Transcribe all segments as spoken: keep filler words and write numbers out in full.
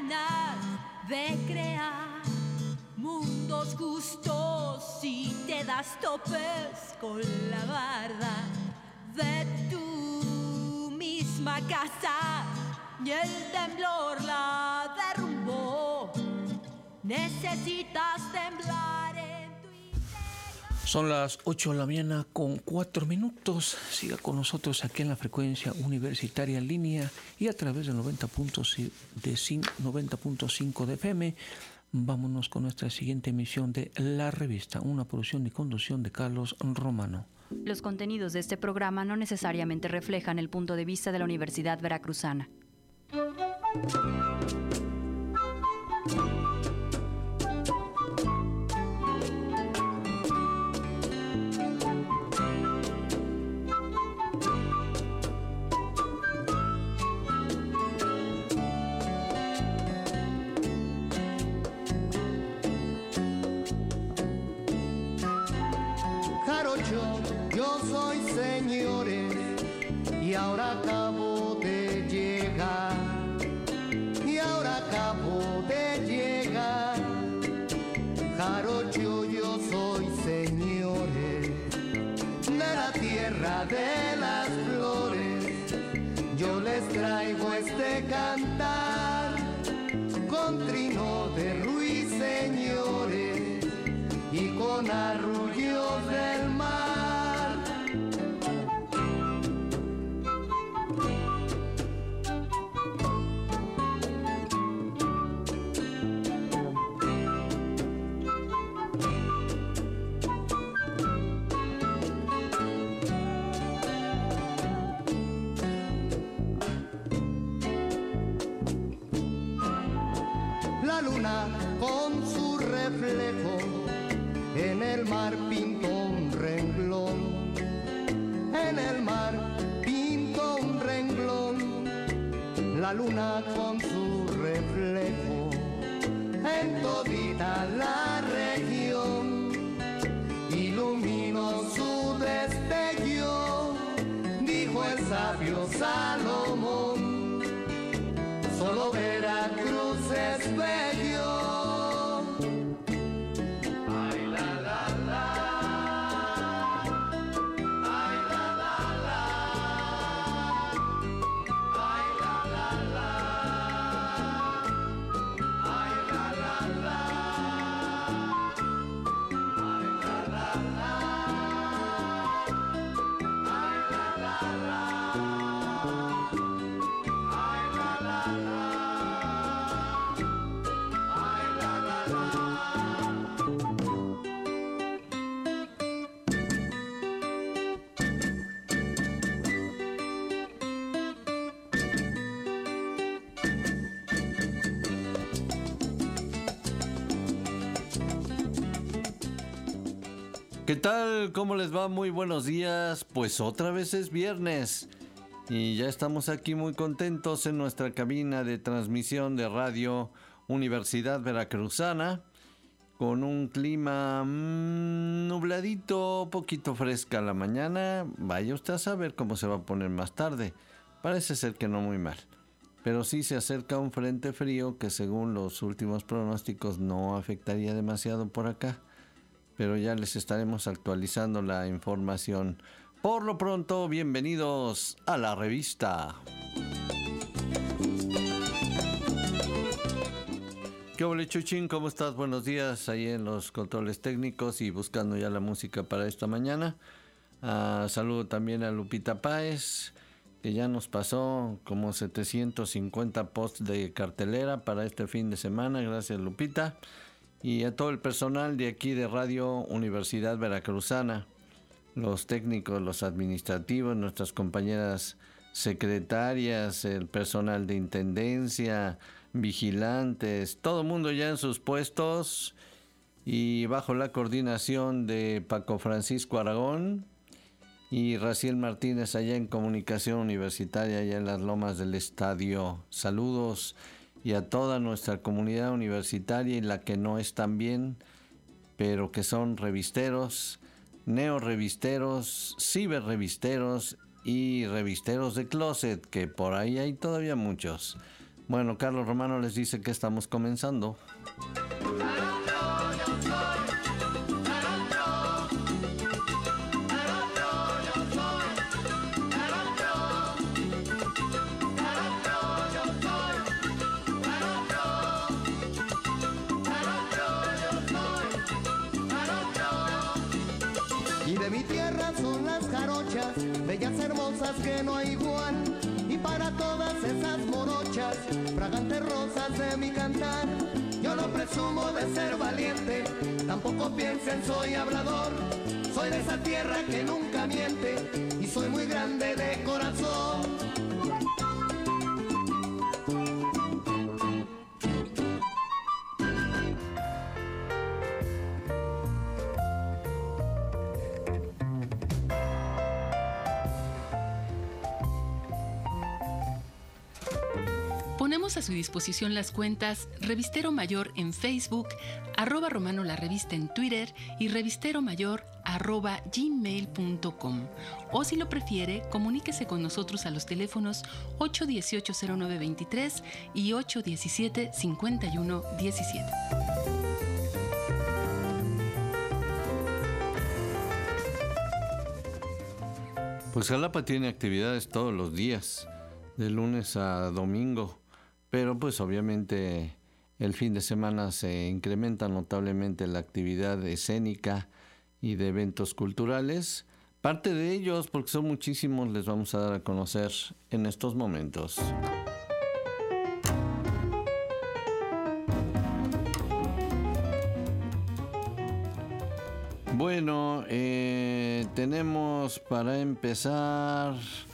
ganas de crear mundos justos y te das topes con la barda de tu misma casa y el temblor la derrumbó. Necesitas temblar en tu interior. Son las ocho de la mañana con cuatro minutos. Siga con nosotros aquí en la frecuencia universitaria en línea y a través del noventa punto cinco de F M. Vámonos con nuestra siguiente emisión de La Revista, una producción y conducción de Carlos Romano. Los contenidos de este programa no necesariamente reflejan el punto de vista de la Universidad Veracruzana. Yo soy señores y ahora acabo de llegar, y ahora acabo de llegar. Jarocho, yo soy señores de la tierra de las flores. Yo les traigo este cantar con trino de ruiseñores y con arrullos del mar. La luna con su reflejo en el mar pintó un renglón, en el mar pintó un renglón. La luna con su reflejo en todita la región iluminó su destello, dijo el sabio Salomón. Solo Veracruz es bello. ¿Qué tal? ¿Cómo les va? Muy buenos días. Pues otra vez es viernes y ya estamos aquí muy contentos en nuestra cabina de transmisión de Radio Universidad Veracruzana con un clima mmm, nubladito, poquito fresca la mañana. Vaya usted a saber cómo se va a poner más tarde. Parece ser que no muy mal, pero sí se acerca un frente frío que según los últimos pronósticos no afectaría demasiado por acá. Pero ya les estaremos actualizando la información. Por lo pronto, bienvenidos a la revista. ¿Qué ole, Chuchín? ¿Cómo estás? Buenos días ahí en los controles técnicos y buscando ya la música para esta mañana. Uh, saludo también a Lupita Páez, que ya nos pasó como setecientos cincuenta posts de cartelera para este fin de semana. Gracias, Lupita. Y a todo el personal de aquí de Radio Universidad Veracruzana, los técnicos, los administrativos, nuestras compañeras secretarias, el personal de intendencia, vigilantes, todo el mundo ya en sus puestos y bajo la coordinación de Paco Francisco Aragón y Raciel Martínez allá en Comunicación Universitaria, allá en las Lomas del Estadio. Saludos. Y a toda nuestra comunidad universitaria y la que no es tan bien, pero que son revisteros, neorevisteros, ciberrevisteros y revisteros de closet, que por ahí hay todavía muchos. Bueno, Carlos Romano les dice que estamos comenzando. Y de mi tierra son las jarochas, bellas hermosas que no hay igual. Y para todas esas morochas, fragantes rosas de mi cantar, yo no presumo de ser valiente, tampoco piensen soy hablador. Soy de esa tierra que nunca miente y soy muy grande de corazón. Ponemos a su disposición las cuentas Revistero Mayor en Facebook, arroba Romano la Revista en Twitter y Revistero Mayor arroba gmail punto com. O si lo prefiere, comuníquese con nosotros a los teléfonos ocho uno ocho, cero nueve dos tres y ocho uno siete, cinco uno uno uno siete. Pues Jalapa tiene actividades todos los días, de lunes a domingo, pero pues obviamente el fin de semana se incrementa notablemente la actividad escénica y de eventos culturales. Parte de ellos, porque son muchísimos, les vamos a dar a conocer en estos momentos. Bueno, eh, tenemos para empezar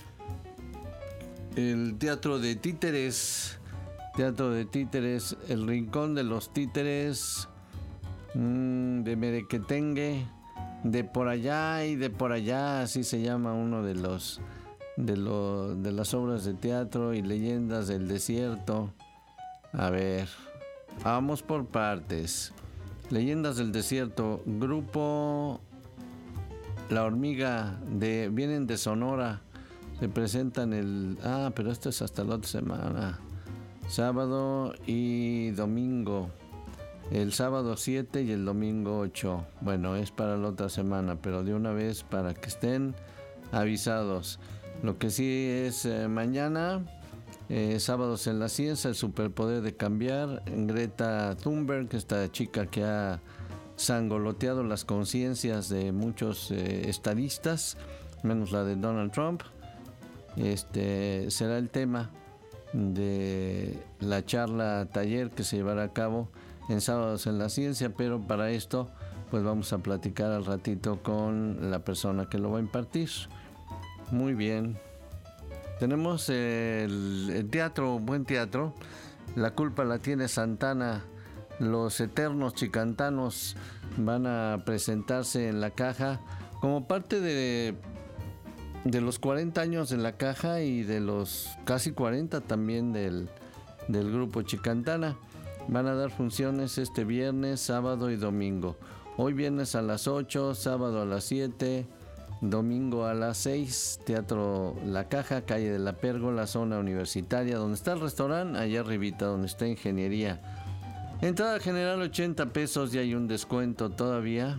el Teatro de Títeres, Teatro de Títeres, el Rincón de los Títeres, mmm, de Merequetengue, de por allá y de por allá, así se llama uno de los de, lo, de las obras de teatro y leyendas del desierto. A ver, vamos por partes. Leyendas del Desierto, grupo La Hormiga, de, vienen de Sonora, se presentan el... Ah, pero esto es hasta la otra semana, sábado y domingo, el sábado siete y el domingo ocho, bueno, es para la otra semana, pero de una vez para que estén avisados. Lo que sí es eh, mañana... Eh, Sábados en la Ciencia, el superpoder de cambiar, Greta Thunberg, esta chica que ha sangoloteado las conciencias de muchos eh, estadistas, menos la de Donald Trump. Este será el tema de la charla taller que se llevará a cabo en Sábados en la Ciencia, pero para esto pues vamos a platicar al ratito con la persona que lo va a impartir. Muy bien. Tenemos el, el teatro, buen teatro, La culpa la tiene Santana, los eternos chicantanos van a presentarse en la Caja como parte de, de los cuarenta años de la Caja y de los casi cuarenta también del, del grupo Chicantana. Van a dar funciones este viernes, sábado y domingo. Hoy viernes a las ocho, sábado a las siete... Domingo a las seis, Teatro La Caja, calle de la Pérgola, zona universitaria, donde está el restaurante, allá arribita, donde está Ingeniería. Entrada general ochenta pesos y hay un descuento todavía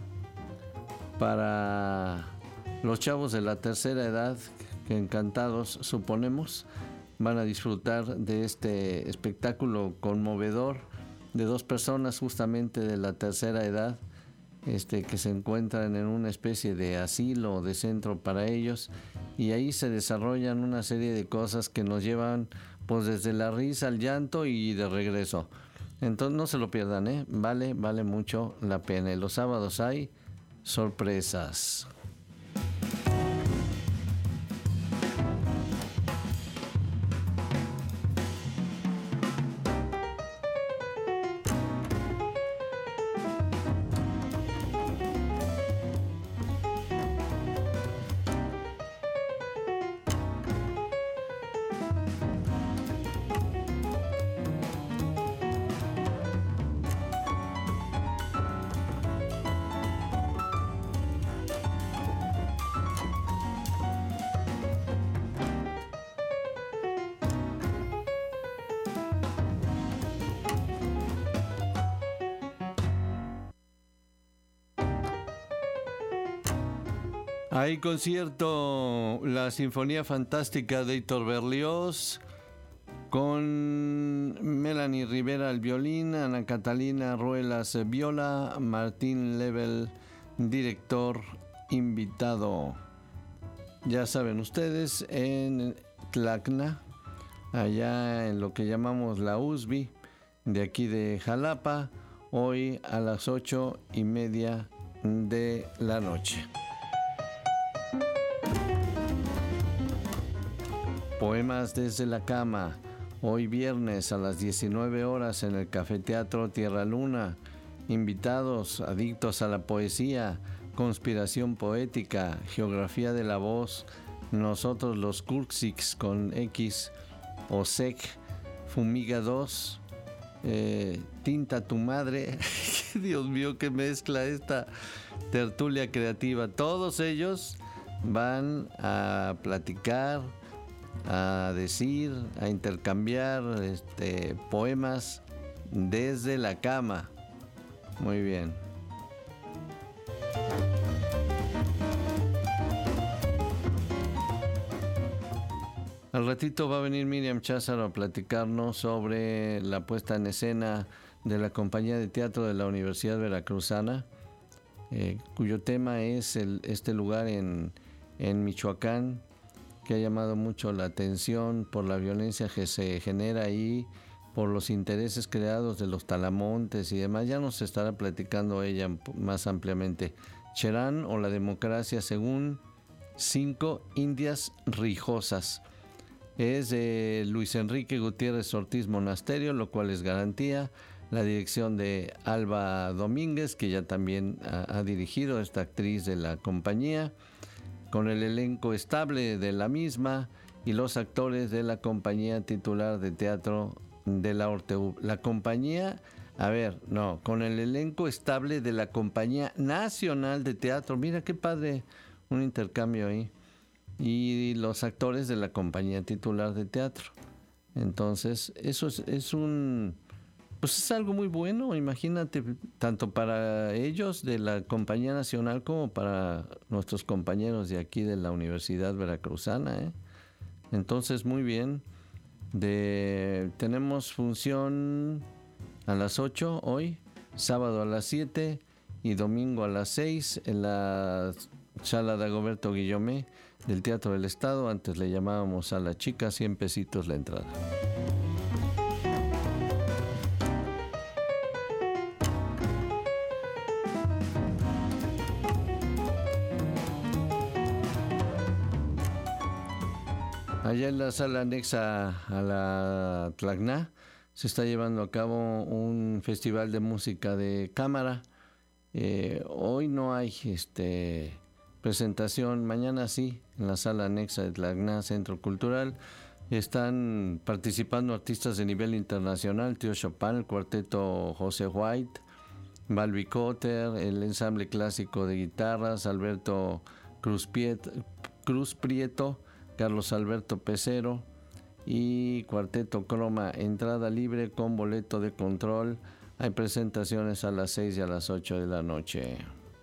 para los chavos de la tercera edad, que encantados, suponemos, van a disfrutar de este espectáculo conmovedor de dos personas justamente de la tercera edad, Este, que se encuentran en una especie de asilo o de centro para ellos, y ahí se desarrollan una serie de cosas que nos llevan pues desde la risa al llanto y de regreso. Entonces no se lo pierdan, ¿eh? Vale, vale mucho la pena. Y los sábados hay sorpresas. Hay concierto, la Sinfonía Fantástica de Héctor Berlioz, con Melanie Rivera al violín, Ana Catalina Ruelas viola, Martín Lebel, director invitado. Ya saben ustedes, en Tlacna, allá en lo que llamamos la U S B I, de aquí de Jalapa, hoy a las ocho y media de la noche. Poemas desde la cama, hoy viernes a las diecinueve horas en el Cafeteatro Tierra Luna. Invitados, adictos a la poesía, conspiración poética, geografía de la voz, nosotros los Curxix con X, Osec, Fumiga dos, eh, Tinta tu madre. Dios mío, qué mezcla esta tertulia creativa. Todos ellos van a platicar, a decir, a intercambiar este, poemas desde la cama. Muy bien. Al ratito va a venir Miriam Cházaro a platicarnos sobre la puesta en escena de la compañía de teatro de la Universidad Veracruzana, eh, cuyo tema es el, este lugar en, en Michoacán, que ha llamado mucho la atención por la violencia que se genera ahí, por los intereses creados de los talamontes y demás. Ya nos estará platicando ella más ampliamente. Cherán o la democracia según cinco indias rijosas. Es de Luis Enrique Gutiérrez Ortiz Monasterio, lo cual es garantía. La dirección de Alba Domínguez, que ya también ha, ha dirigido, esta actriz de la compañía, con el elenco estable de la misma y los actores de la compañía titular de teatro de la Orteu. La compañía, a ver, no, con el elenco estable de la Compañía Nacional de Teatro. Mira qué padre, un intercambio ahí. Y los actores de la compañía titular de teatro. Entonces, eso es, es un... Pues es algo muy bueno, imagínate, tanto para ellos de la Compañía Nacional como para nuestros compañeros de aquí de la Universidad Veracruzana, ¿eh? Entonces, muy bien. De, tenemos función a las ocho hoy, sábado a las siete y domingo a las seis en la sala de Dagoberto Guillomé del Teatro del Estado. Antes le llamábamos a la chica, cien pesitos la entrada. Allá en la sala anexa a la Tlacna se está llevando a cabo un festival de música de cámara. Eh, hoy no hay este, presentación, mañana sí, en la sala anexa de Tlacna, Centro Cultural. Están participando artistas de nivel internacional, Tío Chopin, el cuarteto José White, Balbi Cotter, el ensamble clásico de guitarras, Alberto Cruz, Piet, Cruz Prieto, Carlos Alberto Pecero y Cuarteto Croma. Entrada libre con boleto de control. Hay presentaciones a las seis y a las ocho de la noche.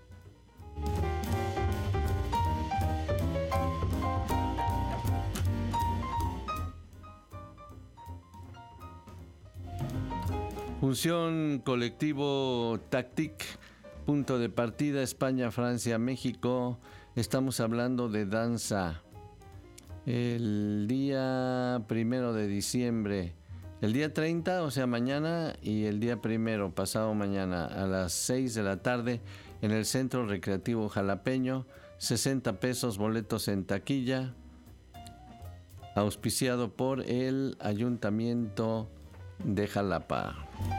Función colectivo Tactic, punto de partida España, Francia, México. Estamos hablando de danza. El día primero de diciembre, el día treinta, o sea mañana, y el día primero, pasado mañana, a las seis de la tarde, en el Centro Recreativo Jalapeño, sesenta pesos boletos en taquilla, auspiciado por el Ayuntamiento de Jalapa.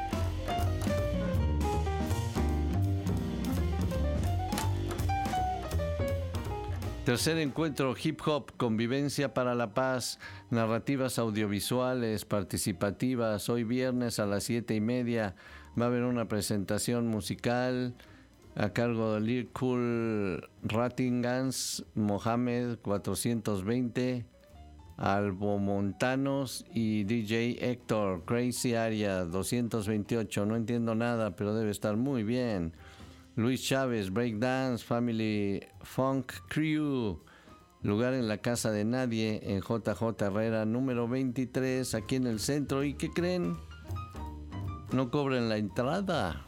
Tercer encuentro Hip Hop, Convivencia para la Paz, narrativas audiovisuales, participativas. Hoy viernes a las siete y media va a haber una presentación musical a cargo de Lyrical Rattingans, Mohamed cuatrocientos veinte, Albomontanos y D J Héctor, Crazy Area doscientos veintiocho. No entiendo nada, pero debe estar muy bien. Luis Chávez, Breakdance, Family Funk Crew, lugar en la casa de nadie, en J J Herrera, número veintitrés, aquí en el centro. ¿Y qué creen? No cobran la entrada.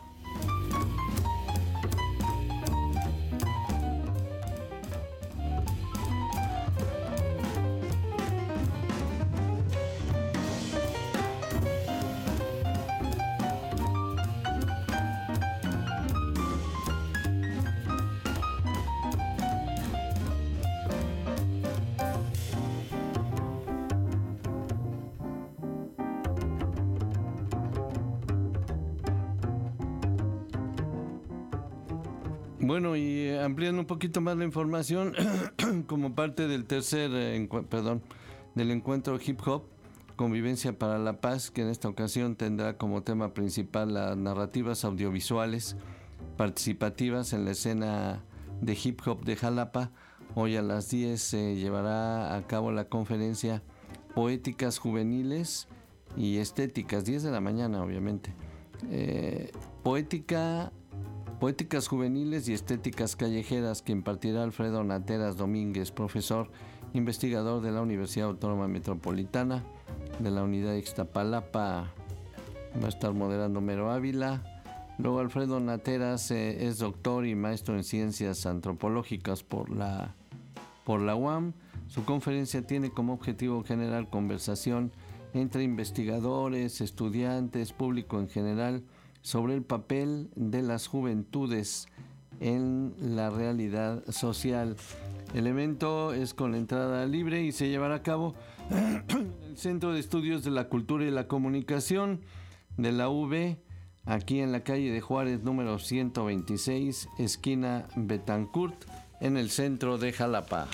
Bueno, y ampliando un poquito más la información, como parte del tercer, eh, encu- perdón, del encuentro Hip Hop, Convivencia para la Paz, que en esta ocasión tendrá como tema principal las narrativas audiovisuales participativas en la escena de hip hop de Jalapa. Hoy a las diez se llevará a cabo la conferencia Poéticas Juveniles y Estéticas, diez de la mañana obviamente. Eh, poética... Poéticas Juveniles y Estéticas Callejeras, que impartirá Alfredo Nateras Domínguez, profesor investigador de la Universidad Autónoma Metropolitana, de la Unidad de Ixtapalapa. Va a estar moderando Mero Ávila. Luego Alfredo Nateras eh, es doctor y maestro en Ciencias Antropológicas por la, por la U A M. Su conferencia tiene como objetivo generar conversación entre investigadores, estudiantes, público en general, sobre el papel de las juventudes en la realidad social. El evento es con entrada libre y se llevará a cabo en el Centro de Estudios de la Cultura y la Comunicación de la U B, aquí en la calle de Juárez, número ciento veintiséis, esquina Betancourt, en el centro de Jalapa.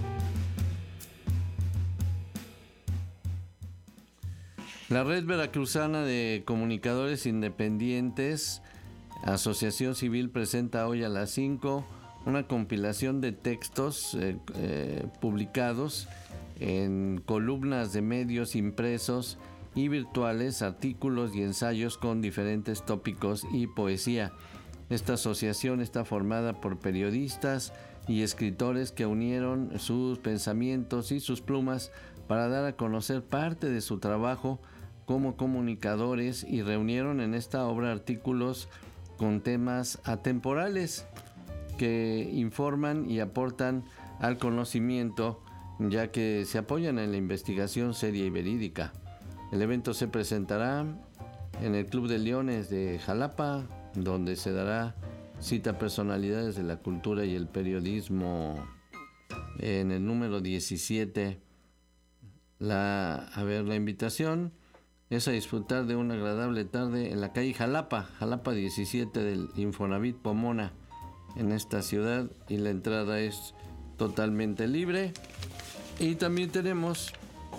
La Red Veracruzana de Comunicadores Independientes, Asociación Civil, presenta hoy a las cinco una compilación de textos eh, eh, publicados en columnas de medios impresos y virtuales, artículos y ensayos con diferentes tópicos y poesía. Esta asociación está formada por periodistas y escritores que unieron sus pensamientos y sus plumas para dar a conocer parte de su trabajo como comunicadores, y reunieron en esta obra artículos con temas atemporales que informan y aportan al conocimiento, ya que se apoyan en la investigación seria y verídica. El evento se presentará en el Club de Leones de Jalapa, donde se dará cita a personalidades de la cultura y el periodismo en el número diecisiete. La, a ver, la invitación es a disfrutar de una agradable tarde en la calle Jalapa, Jalapa diecisiete del Infonavit Pomona, en esta ciudad, y la entrada es totalmente libre. Y también tenemos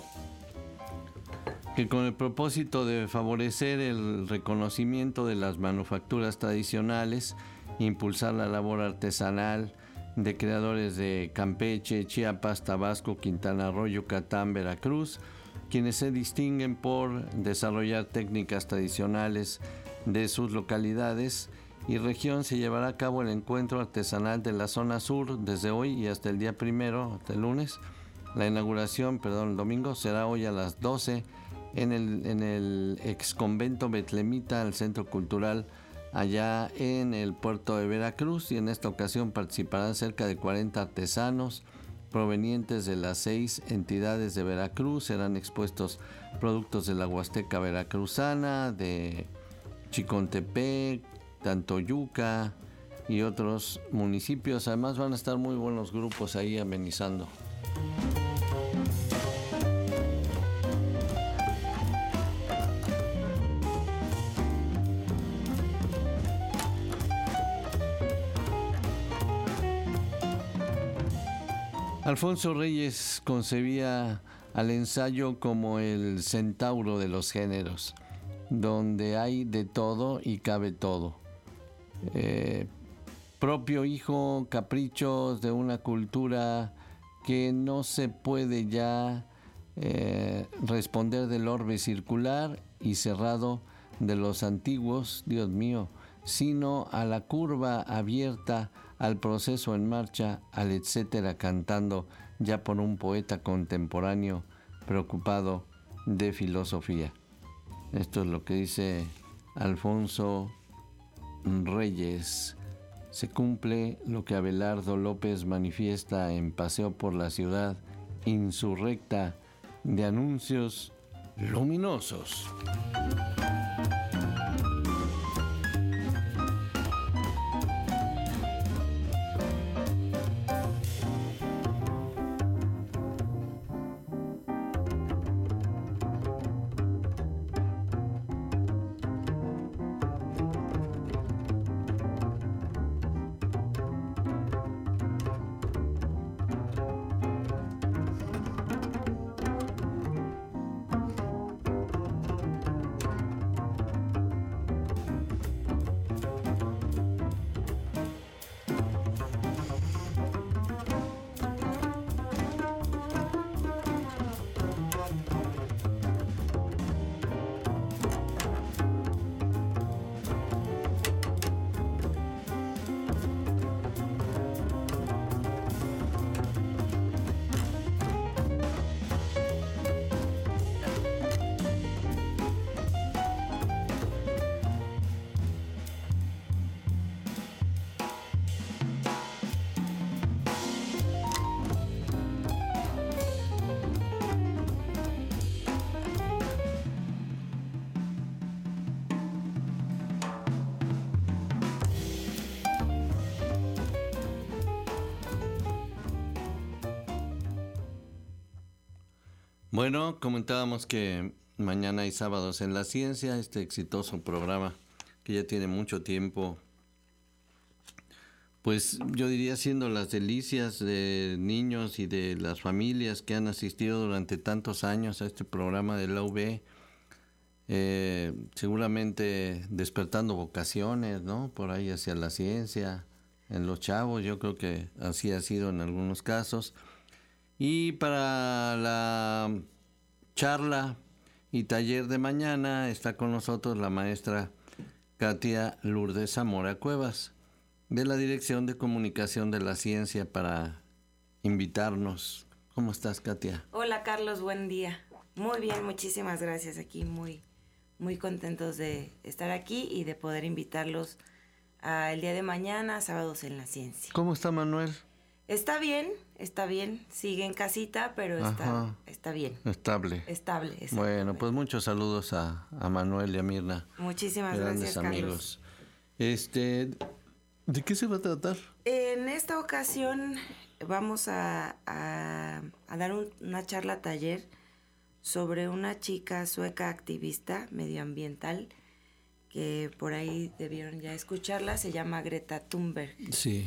que, con el propósito de favorecer el reconocimiento de las manufacturas tradicionales, impulsar la labor artesanal de creadores de Campeche, Chiapas, Tabasco, Quintana Roo, Yucatán, Veracruz, quienes se distinguen por desarrollar técnicas tradicionales de sus localidades y región, se llevará a cabo el encuentro artesanal de la zona sur desde hoy y hasta el día primero, hasta el lunes. La inauguración, perdón, el domingo, será hoy a las doce en el, en el ex convento betlemita, al Centro Cultural, allá en el puerto de Veracruz, y en esta ocasión participarán cerca de cuarenta artesanos provenientes de las seis entidades de Veracruz. Serán expuestos productos de la Huasteca veracruzana, de Chicontepec, Tantoyuca y otros municipios. Además van a estar muy buenos grupos ahí amenizando. Alfonso Reyes concebía al ensayo como el centauro de los géneros, donde hay de todo y cabe todo. Eh, propio hijo, caprichos de una cultura que no se puede ya eh, responder del orbe circular y cerrado de los antiguos, Dios mío, sino a la curva abierta, al proceso en marcha, al etcétera, cantando ya por un poeta contemporáneo preocupado de filosofía. Esto es lo que dice Alfonso Reyes. Se cumple lo que Abelardo López manifiesta en Paseo por la Ciudad Insurrecta de anuncios luminosos. Bueno, comentábamos que mañana hay Sábados en la Ciencia, este exitoso programa que ya tiene mucho tiempo, pues yo diría siendo las delicias de niños y de las familias que han asistido durante tantos años a este programa de la U B, eh, seguramente despertando vocaciones, ¿no? Por ahí hacia la ciencia, en los chavos, yo creo que así ha sido en algunos casos. Y para la charla y taller de mañana está con nosotros la maestra Katia Lourdes Zamora Cuevas, de la Dirección de Comunicación de la Ciencia, para invitarnos. ¿Cómo estás, Katia? Hola, Carlos, buen día. Muy bien, muchísimas gracias. Aquí muy, muy contentos de estar aquí y de poder invitarlos a el día de mañana, Sábados en la Ciencia. ¿Cómo está Manuel? Está bien, está bien. Sigue en casita, pero está, está bien. Estable. Estable, Bueno, pues muchos saludos a, a Manuel y a Mirna. Muchísimas grandes gracias, amigos. Carlos. Este, ¿de qué se va a tratar? En esta ocasión vamos a, a, a dar un, una charla taller sobre una chica sueca activista medioambiental que por ahí debieron ya escucharla. Se llama Greta Thunberg. Sí.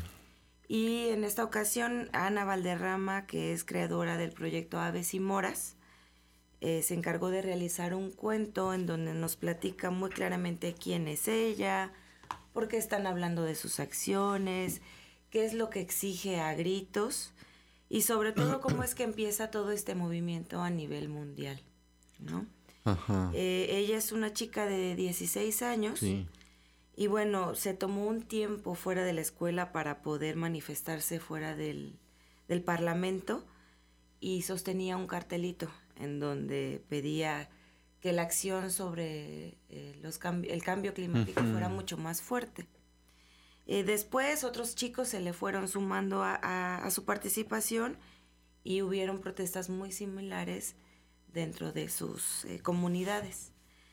Y en esta ocasión, Ana Valderrama, que es creadora del proyecto Aves y Moras, eh, se encargó de realizar un cuento en donde nos platica muy claramente quién es ella, por qué están hablando de sus acciones, qué es lo que exige a gritos y sobre todo cómo es que empieza todo este movimiento a nivel mundial, ¿no? Ajá. Eh, ella es una chica de dieciséis años. Sí. Y bueno, se tomó un tiempo fuera de la escuela para poder manifestarse fuera del, del Parlamento y sostenía un cartelito en donde pedía que la acción sobre eh, los cambi- el cambio climático uh-huh. fuera mucho más fuerte. Eh, después otros chicos se le fueron sumando a, a, a su participación y hubieron protestas muy similares dentro de sus eh, comunidades.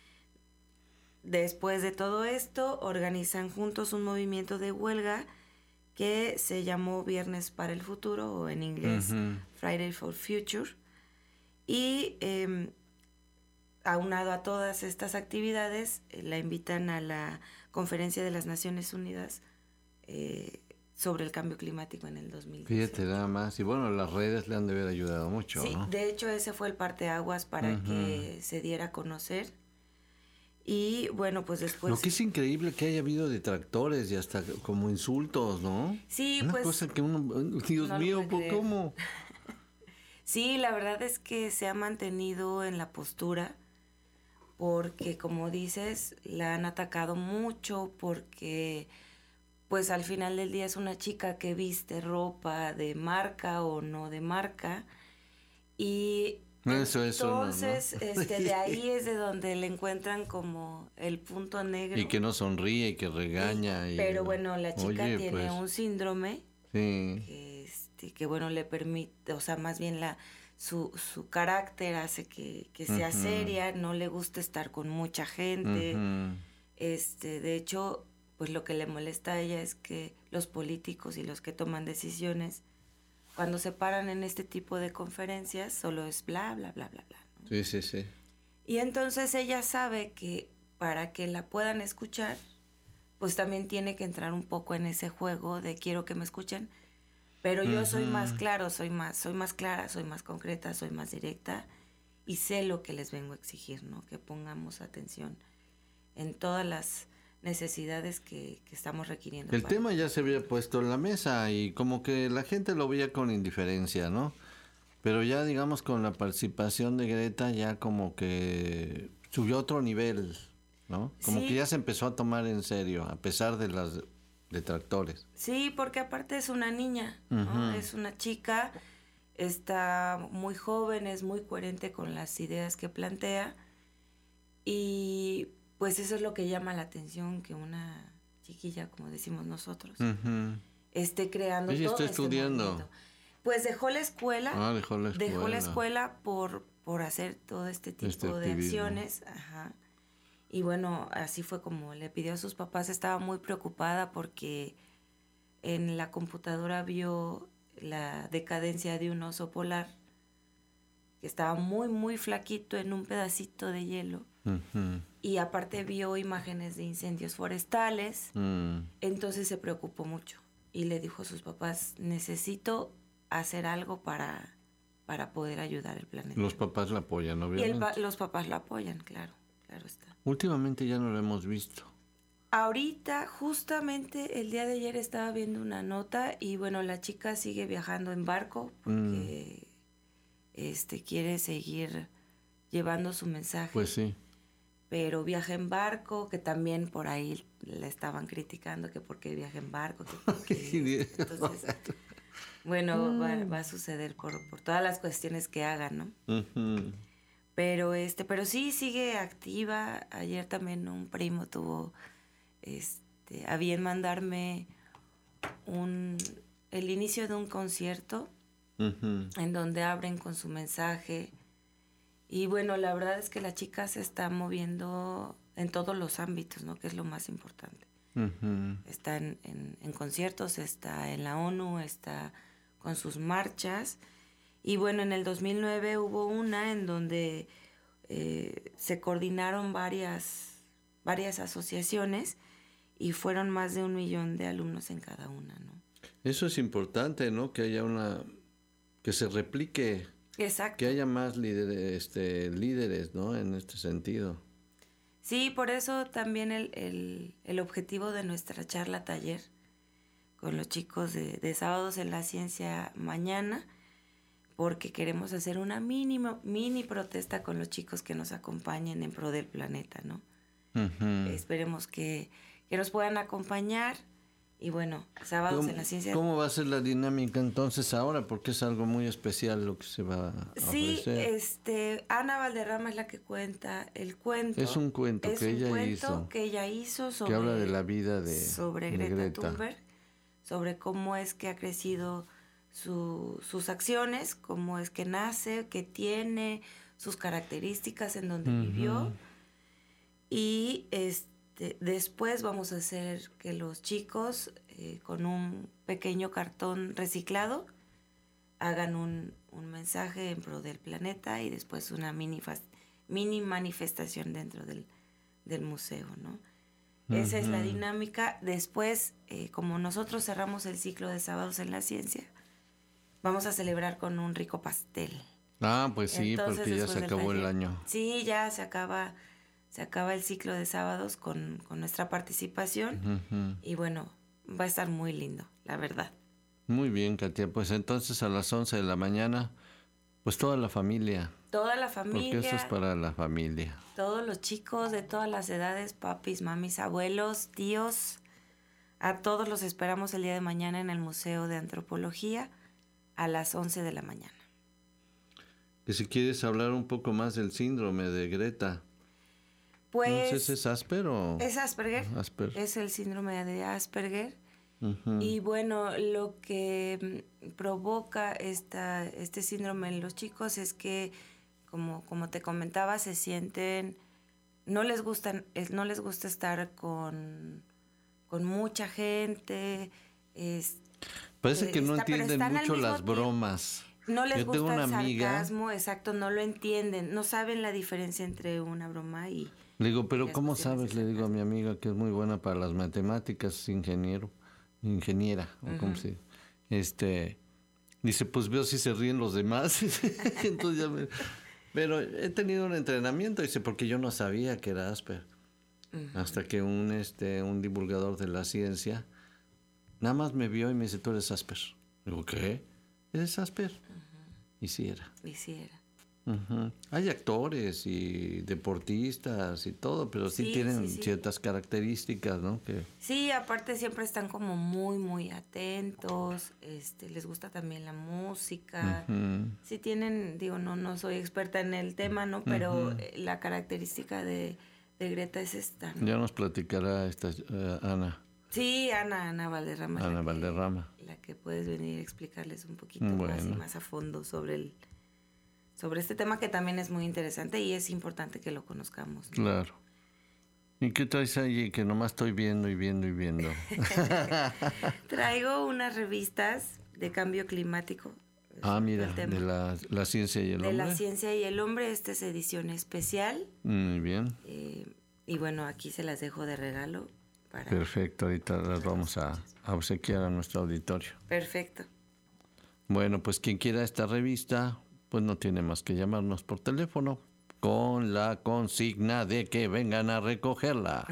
Después de todo esto, organizan juntos un movimiento de huelga que se llamó Viernes para el Futuro, o en inglés uh-huh. Friday for Future. Y eh, aunado a todas estas actividades, eh, la invitan a la Conferencia de las Naciones Unidas eh, sobre el cambio climático en el dos mil dieciocho. Fíjate nada más. Y bueno, las redes le han de haber ayudado mucho, Sí, ¿no? De hecho, ese fue el parteaguas para uh-huh. que se diera a conocer. Y bueno, pues después... Lo que es increíble que haya habido detractores y hasta como insultos, ¿no? Sí, Una pues... cosa que uno... Dios no mío, ¿cómo? Sí, la verdad es que se ha mantenido en la postura porque como dices, la han atacado mucho, porque pues al final del día es una chica que viste ropa de marca o no de marca, y Eso, eso no, ¿no? entonces este, de ahí es de donde le encuentran como el punto negro. Y que no sonríe y que regaña. Sí, y, pero bueno, la chica oye, tiene pues, un síndrome sí. que, este, que bueno, le permite, o sea, más bien la su, su carácter hace que, que sea Ujú. seria, no le gusta estar con mucha gente. Ujú. Este, de hecho, pues lo que le molesta a ella es que los políticos y los que toman decisiones, cuando se paran en este tipo de conferencias, solo es bla, bla, bla, bla, bla, ¿no? Sí, sí, sí. Y entonces ella sabe que para que la puedan escuchar, pues también tiene que entrar un poco en ese juego de quiero que me escuchen, pero yo soy Ujú. más claro, soy más, soy más clara, soy más concreta, soy más directa y sé lo que les vengo a exigir, ¿no? Que pongamos atención en todas las necesidades que, que estamos requiriendo. El para- tema ya se había puesto en la mesa y como que la gente lo veía con indiferencia, ¿no? Pero ya digamos con la participación de Greta ya como que subió a otro nivel, ¿no? Como Sí. que ya se empezó a tomar en serio, a pesar de las detractores. Sí, porque aparte es una niña, ¿no? Ujú. Es una chica, está muy joven, es muy coherente con las ideas que plantea y pues eso es lo que llama la atención, que una chiquilla, como decimos nosotros, Ujú. esté creando Ella todo está este estudiando. movimiento. Pues dejó la escuela, Ah, dejó la escuela. dejó la escuela por, por hacer todo este tipo Este de activismo. acciones. Ajá. Y bueno, así fue como le pidió a sus papás. Estaba muy preocupada porque en la computadora vio la decadencia de un oso polar que estaba muy, muy flaquito en un pedacito de hielo. Ujú. Y aparte vio imágenes de incendios forestales. Mm. Entonces se preocupó mucho y le dijo a sus papás, necesito hacer algo para, para poder ayudar al planeta. Los papás la apoyan, y el obviamente. pa- los papás la apoyan, claro, claro está. Últimamente ya no lo hemos visto. Ahorita, justamente el día de ayer estaba viendo una nota y bueno, la chica sigue viajando en barco porque este, quiere seguir llevando su mensaje. Pues sí. Pero viaja en barco, que también por ahí le estaban criticando que por qué viaja en barco. Que por qué- Entonces, bueno, va, va a suceder por, por todas las cuestiones que haga, ¿no? Ujú. Pero este, pero sí sigue activa. Ayer también un primo tuvo este, a bien mandarme un el inicio de un concierto Ujú. en donde abren con su mensaje. Y bueno, la verdad es que la chica se está moviendo en todos los ámbitos, ¿no? Que es lo más importante. Ujú. Está en, en, en conciertos, está en la ONU, está con sus marchas. Y bueno, en el dos mil nueve hubo una en donde eh, se coordinaron varias, varias asociaciones y fueron más de un millón de alumnos en cada una, ¿no? Eso es importante, ¿no? Que haya una... que se replique, Exacto. que haya más líderes, este, líderes, ¿no? En este sentido. Sí, por eso también el, el, el objetivo de nuestra charla taller con los chicos de, de Sábados en la Ciencia mañana, porque queremos hacer una mínima, mini protesta con los chicos que nos acompañen en pro del planeta, ¿no? Ujú. Esperemos que, que nos puedan acompañar y bueno, Sábados ¿Cómo, en la Ciencia. ¿Cómo va a ser la dinámica entonces ahora? Porque es algo muy especial lo que se va a Sí, ofrecer. este, Ana Valderrama es la que cuenta el cuento. Es un cuento Es que un ella cuento hizo, que ella hizo sobre, que habla de la vida de, sobre de Greta, Greta. Thunberg, sobre cómo es que ha crecido su, sus acciones, cómo es que nace, qué tiene, sus características en donde Ujú. vivió. Y este, después vamos a hacer que los chicos eh, con un pequeño cartón reciclado hagan un, un mensaje en pro del planeta y después una mini, fas- mini manifestación dentro del, del museo, ¿no? Esa es la Ujú. dinámica. Después, eh, como nosotros cerramos el ciclo de Sábados en la Ciencia, vamos a celebrar con un rico pastel. Ah, pues sí, Entonces, porque ya después se del acabó el taller- año. Sí, ya se acaba, se acaba el ciclo de sábados con, con nuestra participación. Ujú. Y bueno, va a estar muy lindo, la verdad. Muy bien, Katia. Pues entonces a las once de la mañana Pues toda la familia. Toda la familia. Porque eso es para la familia. Todos los chicos de todas las edades, papis, mamis, abuelos, tíos. A todos los esperamos el día de mañana en el Museo de Antropología a las once de la mañana. Que si quieres hablar un poco más del síndrome de Greta. Pues, No sé si es Asper o... Es Asperger. Asper. Es el síndrome de Asperger. Uh-huh. Y bueno, lo que provoca esta, este síndrome en los chicos es que, como, como te comentaba, se sienten... No les gustan, no les gusta estar con, con mucha gente. Es, Parece que no está, entienden mucho las tiempo, bromas. No les Yo tengo gusta una el amiga, sarcasmo, exacto, no lo entienden, no saben la diferencia entre una broma y... Le digo, pero las ¿cómo cuestiones sabes? de Le digo a mi sarcasmo. amiga que es muy buena para las matemáticas, es ingeniero, ingeniera, o como se este, dice, pues veo si se ríen los demás. Entonces ya me- pero he tenido un entrenamiento, dice, porque yo no sabía que era Asper. Ujú. Hasta que un este un divulgador de la ciencia nada más me vio y me dice, tú eres Asper. Digo, ¿qué? ¿Eres Asper? Y sí era. Y sí era. Ujú. Hay actores y deportistas y todo, pero sí, Sí, tienen sí, sí. ciertas características, ¿no? Que Sí, aparte siempre están como muy, muy atentos, este, les gusta también la música. ujú. Sí tienen, digo, no, no soy experta en el tema, ¿no? Pero Ujú. eh, la característica de, de Greta es esta, ¿no? Ya nos platicará esta eh, Ana, Sí, Ana, Ana Valderrama. es la Ana que- Valderrama. La que puedes venir a explicarles un poquito más y Bueno. más a fondo sobre el, sobre este tema que también es muy interesante y es importante que lo conozcamos, ¿no? Claro. ¿Y qué traes ahí que nomás estoy viendo y viendo y viendo? Traigo unas revistas de cambio climático. Ah, es mira, el tema. de la, la ciencia y el De hombre. la ciencia y el hombre. Esta es edición especial. Muy bien, eh, y bueno, aquí se las dejo de regalo. Para... perfecto. Ahorita las vamos a, a obsequiar a nuestro auditorio. Perfecto. Bueno, pues quien quiera esta revista, pues no tiene más que llamarnos por teléfono con la consigna de que vengan a recogerla.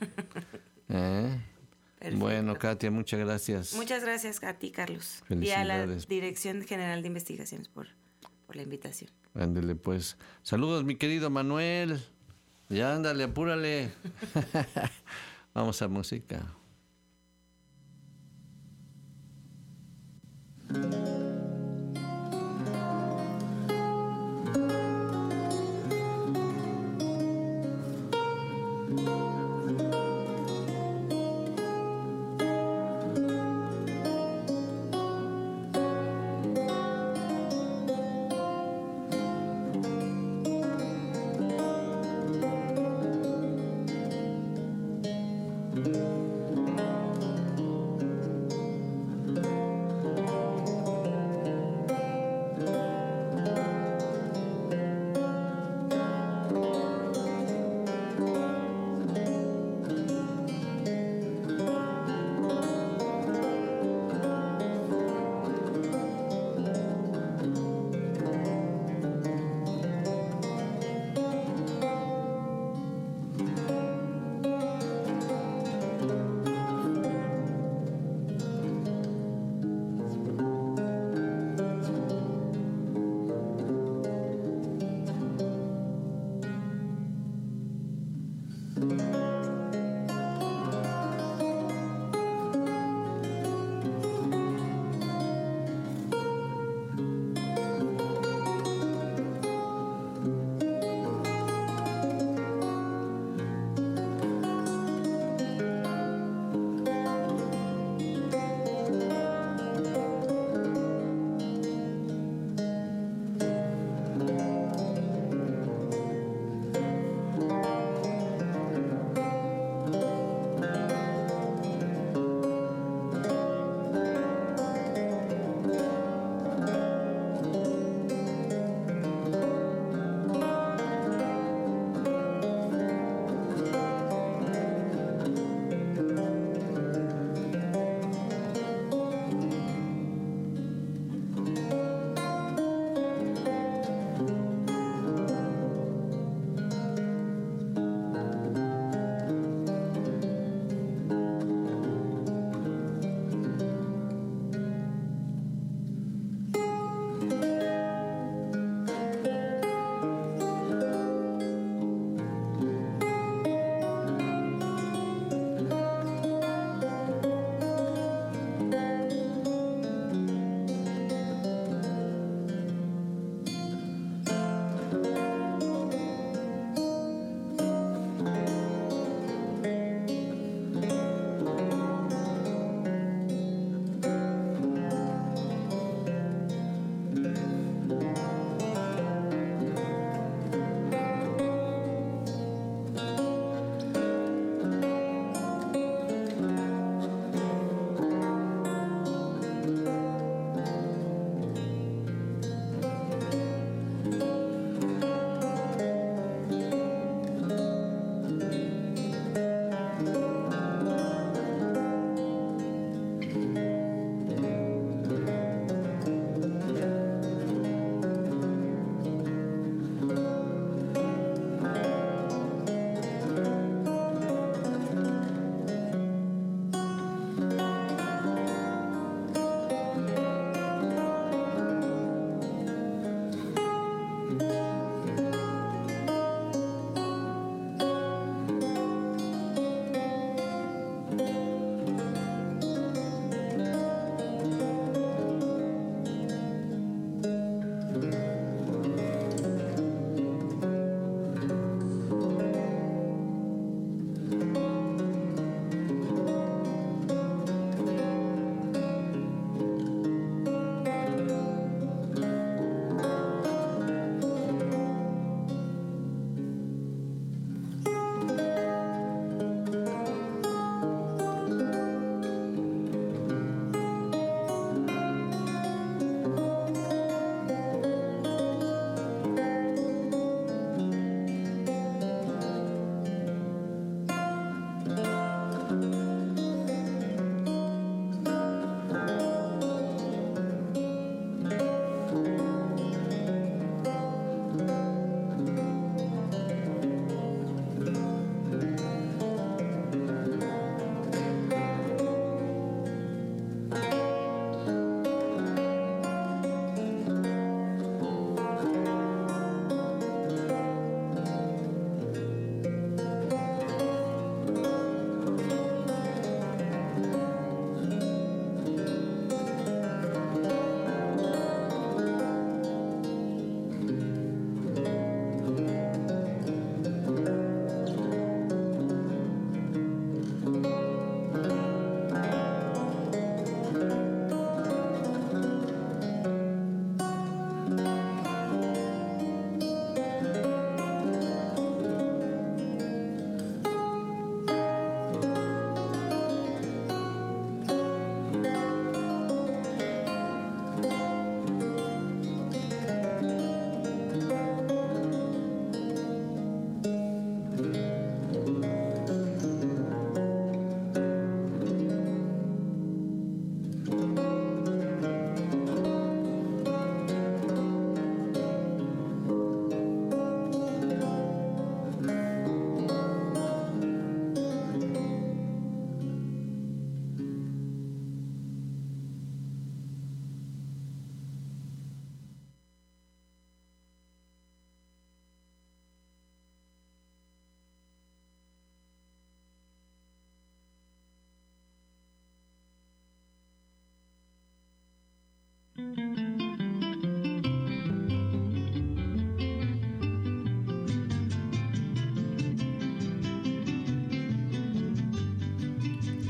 ¿Eh? Perfecto. Bueno, Katia, muchas gracias. Muchas gracias a ti, Carlos. Y a la Felicidades. Dirección General de Investigaciones por, por la invitación. Ándele, pues. Saludos, mi querido Manuel. Ya, ándale, apúrale. Vamos a música.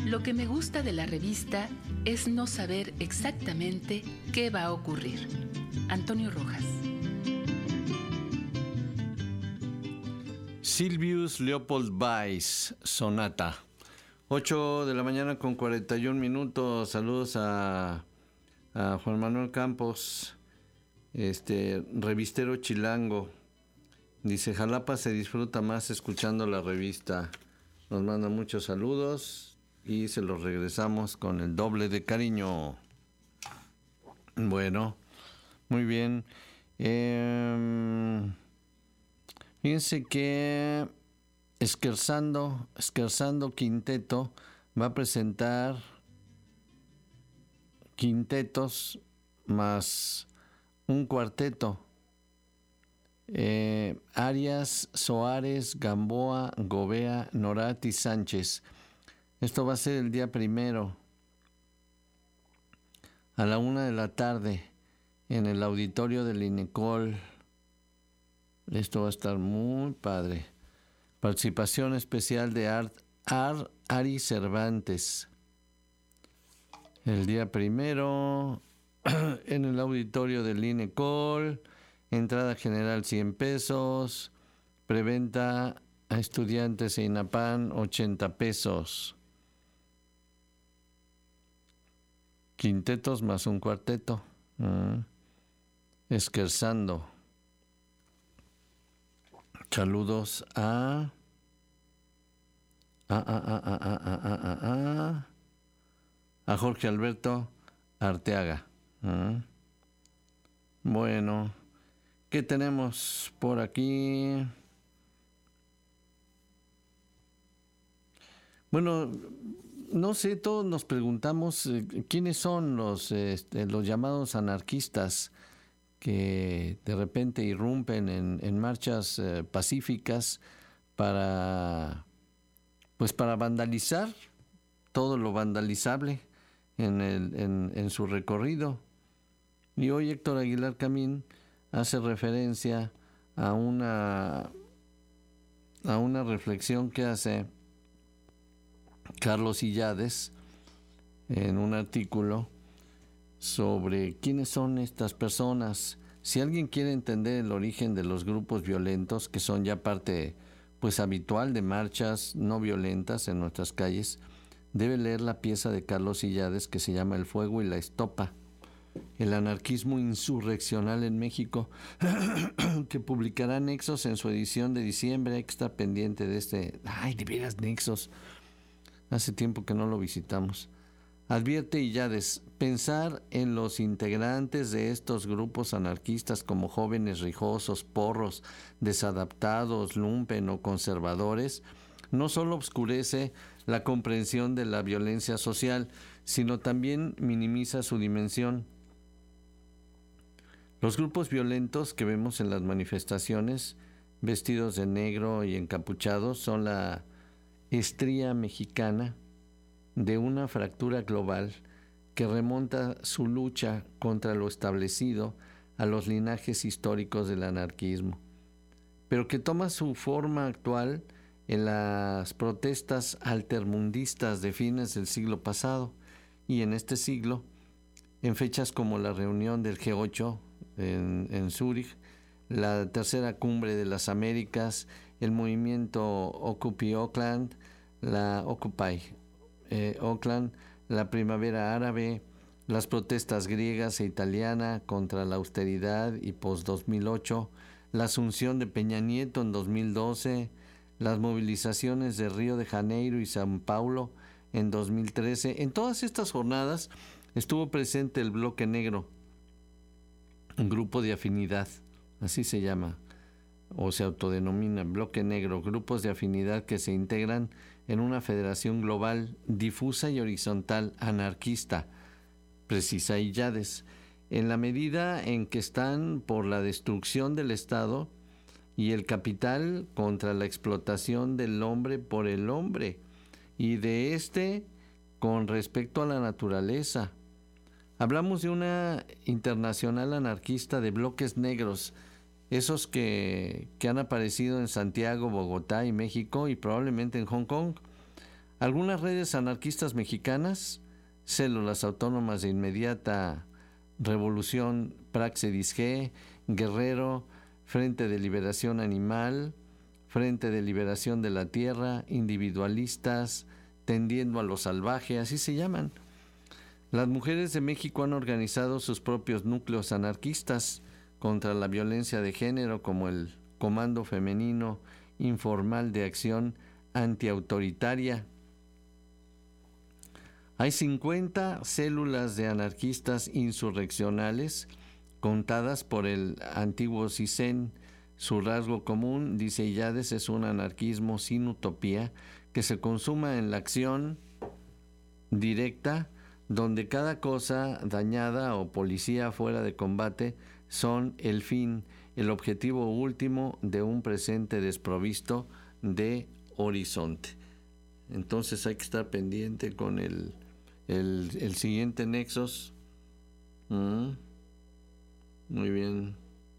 Lo que me gusta de la revista es no saber exactamente qué va a ocurrir. Antonio Rojas. Silvius Leopold Weiss, Sonata. ocho de la mañana con cuarenta y un minutos. Saludos a, a Juan Manuel Campos, este revistero chilango. Dice, Jalapa se disfruta más escuchando la revista. Nos manda muchos saludos y se los regresamos con el doble de cariño. Bueno, muy bien. Eh, fíjense que Scherzando, Scherzando Quinteto va a presentar quintetos más un cuarteto. Eh, Arias, Soares, Gamboa, Gobea, Norat y Sánchez. Esto va a ser el día primero a la una de la tarde en el auditorio del INECOL. Esto va a estar muy padre. Participación especial de Art, Ar, Ari Cervantes. El día primero en el auditorio del INECOL. Entrada general cien pesos. Preventa a estudiantes e INAPAN ochenta pesos. Quintetos más un cuarteto. Uh, Scherzando. Saludos a a, a, a, a, a, a, a, a, a Jorge Alberto Arteaga. Uh, bueno, ¿qué tenemos por aquí? Bueno, no sé, todos nos preguntamos eh, quiénes son los, este, los llamados anarquistas que de repente irrumpen en, en marchas eh, pacíficas para, pues para vandalizar todo lo vandalizable en, el, en, en su recorrido. Y hoy Héctor Aguilar Camín hace referencia a una, a una reflexión que hace Carlos Illades en un artículo sobre quiénes son estas personas. Si alguien quiere entender el origen de los grupos violentos, que son ya parte pues habitual de marchas no violentas en nuestras calles, debe leer la pieza de Carlos Illades que se llama El fuego y la estopa, el anarquismo insurreccional en México, que publicará Nexos en su edición de diciembre. Extra pendiente de este. Ay, de veras, Nexos. Hace tiempo que no lo visitamos. Advierte Illades, pensar en los integrantes de estos grupos anarquistas como jóvenes rijosos, porros, desadaptados, lumpen o conservadores, no solo obscurece la comprensión de la violencia social, sino también minimiza su dimensión. Los grupos violentos que vemos en las manifestaciones, vestidos de negro y encapuchados, son la estría mexicana de una fractura global que remonta su lucha contra lo establecido a los linajes históricos del anarquismo, pero que toma su forma actual en las protestas altermundistas de fines del siglo pasado y en este siglo, en fechas como la reunión del G ocho en, en Zúrich, la tercera cumbre de las Américas, el movimiento Occupy Oakland, la Occupy eh, Oakland, la primavera árabe, las protestas griegas e italianas contra la austeridad y post dos mil ocho, la asunción de Peña Nieto en dos mil doce, las movilizaciones de Río de Janeiro y Sao Paulo en dos mil trece. En todas estas jornadas estuvo presente el Bloque Negro, un grupo de afinidad, así se llama, o se autodenomina Bloque Negro, grupos de afinidad que se integran en una federación global, difusa y horizontal, anarquista, precisa Illades, en la medida en que están por la destrucción del Estado y el capital contra la explotación del hombre por el hombre, y de este con respecto a la naturaleza. Hablamos de una internacional anarquista de bloques negros, esos que, que han aparecido en Santiago, Bogotá y México y probablemente en Hong Kong. Algunas redes anarquistas mexicanas, Células Autónomas de Inmediata Revolución, Praxedis G, Guerrero, Frente de Liberación Animal, Frente de Liberación de la Tierra, Individualistas, Tendiendo a lo Salvaje, así se llaman. Las mujeres de México han organizado sus propios núcleos anarquistas contra la violencia de género, como el Comando Femenino Informal de Acción Antiautoritaria. Hay cincuenta células de anarquistas insurreccionales contadas por el antiguo CISEN. Su rasgo común, dice Illades, es un anarquismo sin utopía que se consuma en la acción directa, donde cada cosa dañada o policía fuera de combate son el fin, el objetivo último de un presente desprovisto de horizonte. Entonces hay que estar pendiente con el, el, el siguiente nexos. Mm. Muy bien.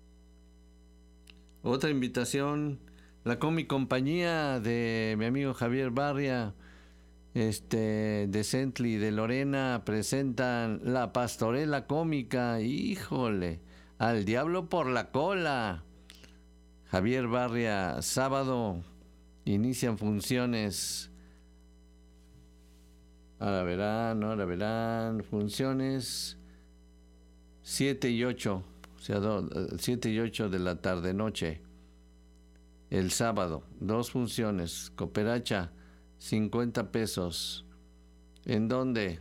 Otra invitación, la Comi Compañía de mi amigo Javier Barria, este, de Centli, de Lorena, presentan la pastorela cómica, híjole, al diablo por la cola. Javier Barria, sábado, inician funciones. Ahora verán, ahora verán, funciones siete y ocho, o sea, siete y ocho de la tarde noche. El sábado, dos funciones, cooperacha, cincuenta pesos. ¿En dónde?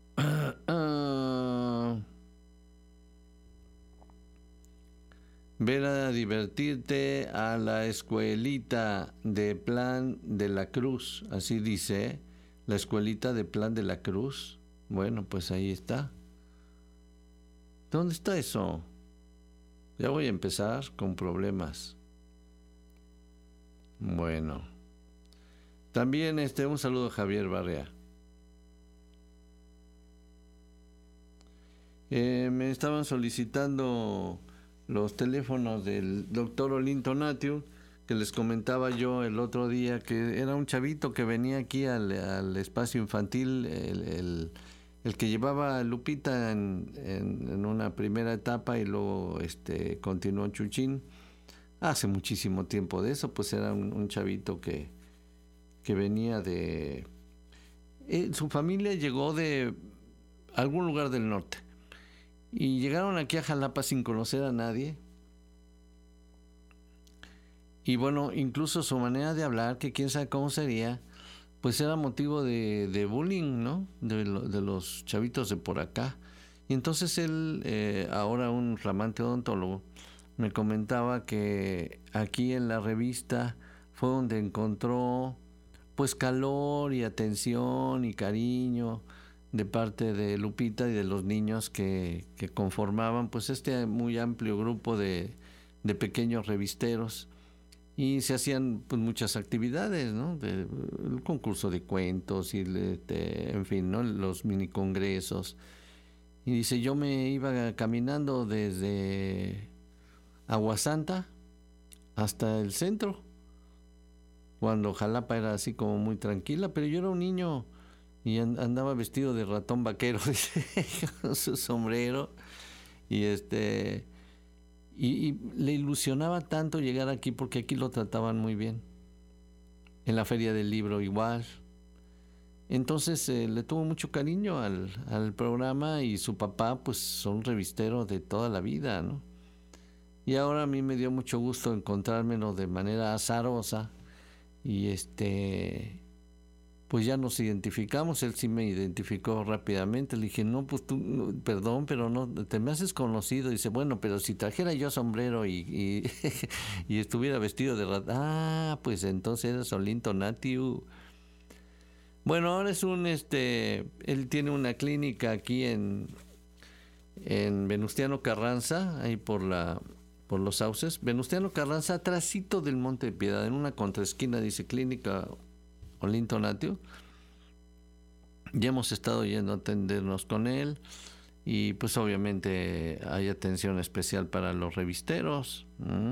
Ver a divertirte a la escuelita de Plan de la Cruz, así dice, la escuelita de Plan de la Cruz. Bueno, pues ahí está. ¿Dónde está eso? Ya voy a empezar con problemas. Bueno. También este, un saludo a Javier Barria. Eh, me estaban solicitando los teléfonos del doctor Olinto Natiu, que les comentaba yo el otro día, que era un chavito que venía aquí al, al espacio infantil, el, el, el que llevaba a Lupita en, en, en una primera etapa y luego este, continuó Chuchín. Hace muchísimo tiempo de eso, pues era un, un chavito que, que venía de... Eh, su familia llegó de algún lugar del norte y llegaron aquí a Jalapa sin conocer a nadie. Y bueno, incluso su manera de hablar, que quién sabe cómo sería, pues era motivo de, de bullying, ¿no? De, lo, de los chavitos de por acá. Y entonces él, eh, ahora un flamante odontólogo, me comentaba que aquí en la revista fue donde encontró pues calor y atención y cariño de parte de Lupita y de los niños que, que conformaban pues este muy amplio grupo de, de pequeños revisteros. Y se hacían pues muchas actividades, ¿no? De, el concurso de cuentos y de, de, en fin, ¿no? Los mini congresos. Y dice, yo me iba caminando desde Aguasanta hasta el centro, cuando Jalapa era así como muy tranquila, pero yo era un niño y andaba vestido de ratón vaquero, dice, con su sombrero, y este y, y le ilusionaba tanto llegar aquí porque aquí lo trataban muy bien. En la Feria del Libro igual. Entonces eh, le tuvo mucho cariño al, al programa, y su papá pues son revisteros de toda la vida, ¿no? Y ahora a mí me dio mucho gusto encontrármelo de manera azarosa y este pues ya nos identificamos. Él sí me identificó rápidamente. Le dije, no, pues tú, no, perdón, pero no, te me haces conocido. Dice, bueno, pero si trajera yo sombrero y, y, y estuviera vestido de ratón. Ah, pues entonces eres Olinto Natiu. Bueno, ahora es un, este, él tiene una clínica aquí en, en Venustiano Carranza, ahí por la, por los Sauces. Venustiano Carranza, atrásito del Monte de Piedad, en una contraesquina dice Clínica Olinto Natiu. Ya hemos estado yendo a atendernos con él, y pues obviamente hay atención especial para los revisteros. ¿Mm?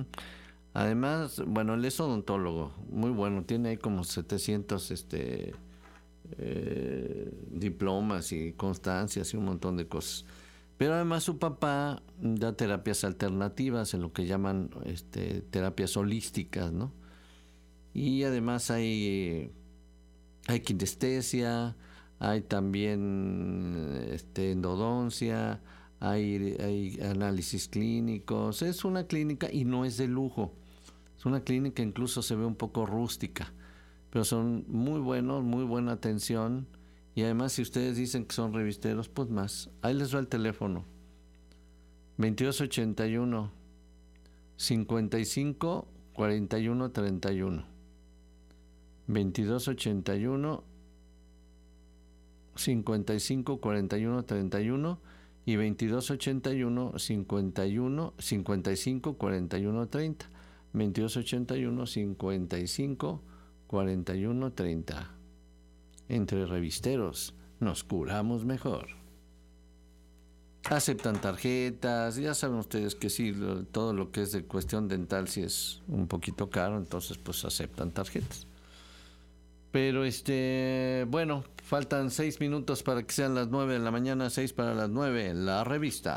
Además, bueno, él es odontólogo, muy bueno, tiene ahí como setecientos este eh, diplomas y constancias y un montón de cosas. Pero además su papá da terapias alternativas, en lo que llaman este, terapias holísticas, ¿no? Y además hay, hay kinestesia, hay también este, endodoncia, hay, hay análisis clínicos. Es una clínica y no es de lujo. Es una clínica, incluso se ve un poco rústica, pero son muy buenos, muy buena atención. Y además, si ustedes dicen que son revisteros, pues más. Ahí les va el teléfono. veintidós ochenta y uno, cincuenta y cinco, cuarenta y uno, treinta y uno. veintidós ochenta y uno, cincuenta y cinco, cuarenta y uno, treinta y uno y veintidós ochenta y uno, cincuenta y uno, cincuenta y cinco, cuarenta y uno, treinta. veintidós ochenta y uno, cincuenta y cinco, cuarenta y uno, treinta. Entre revisteros nos curamos mejor. Aceptan tarjetas, ya saben ustedes que sí, lo, todo lo que es de cuestión dental sí es un poquito caro, entonces pues aceptan tarjetas. Pero este, bueno, faltan seis minutos para que sean las nueve de la mañana, seis para las nueve, la revista.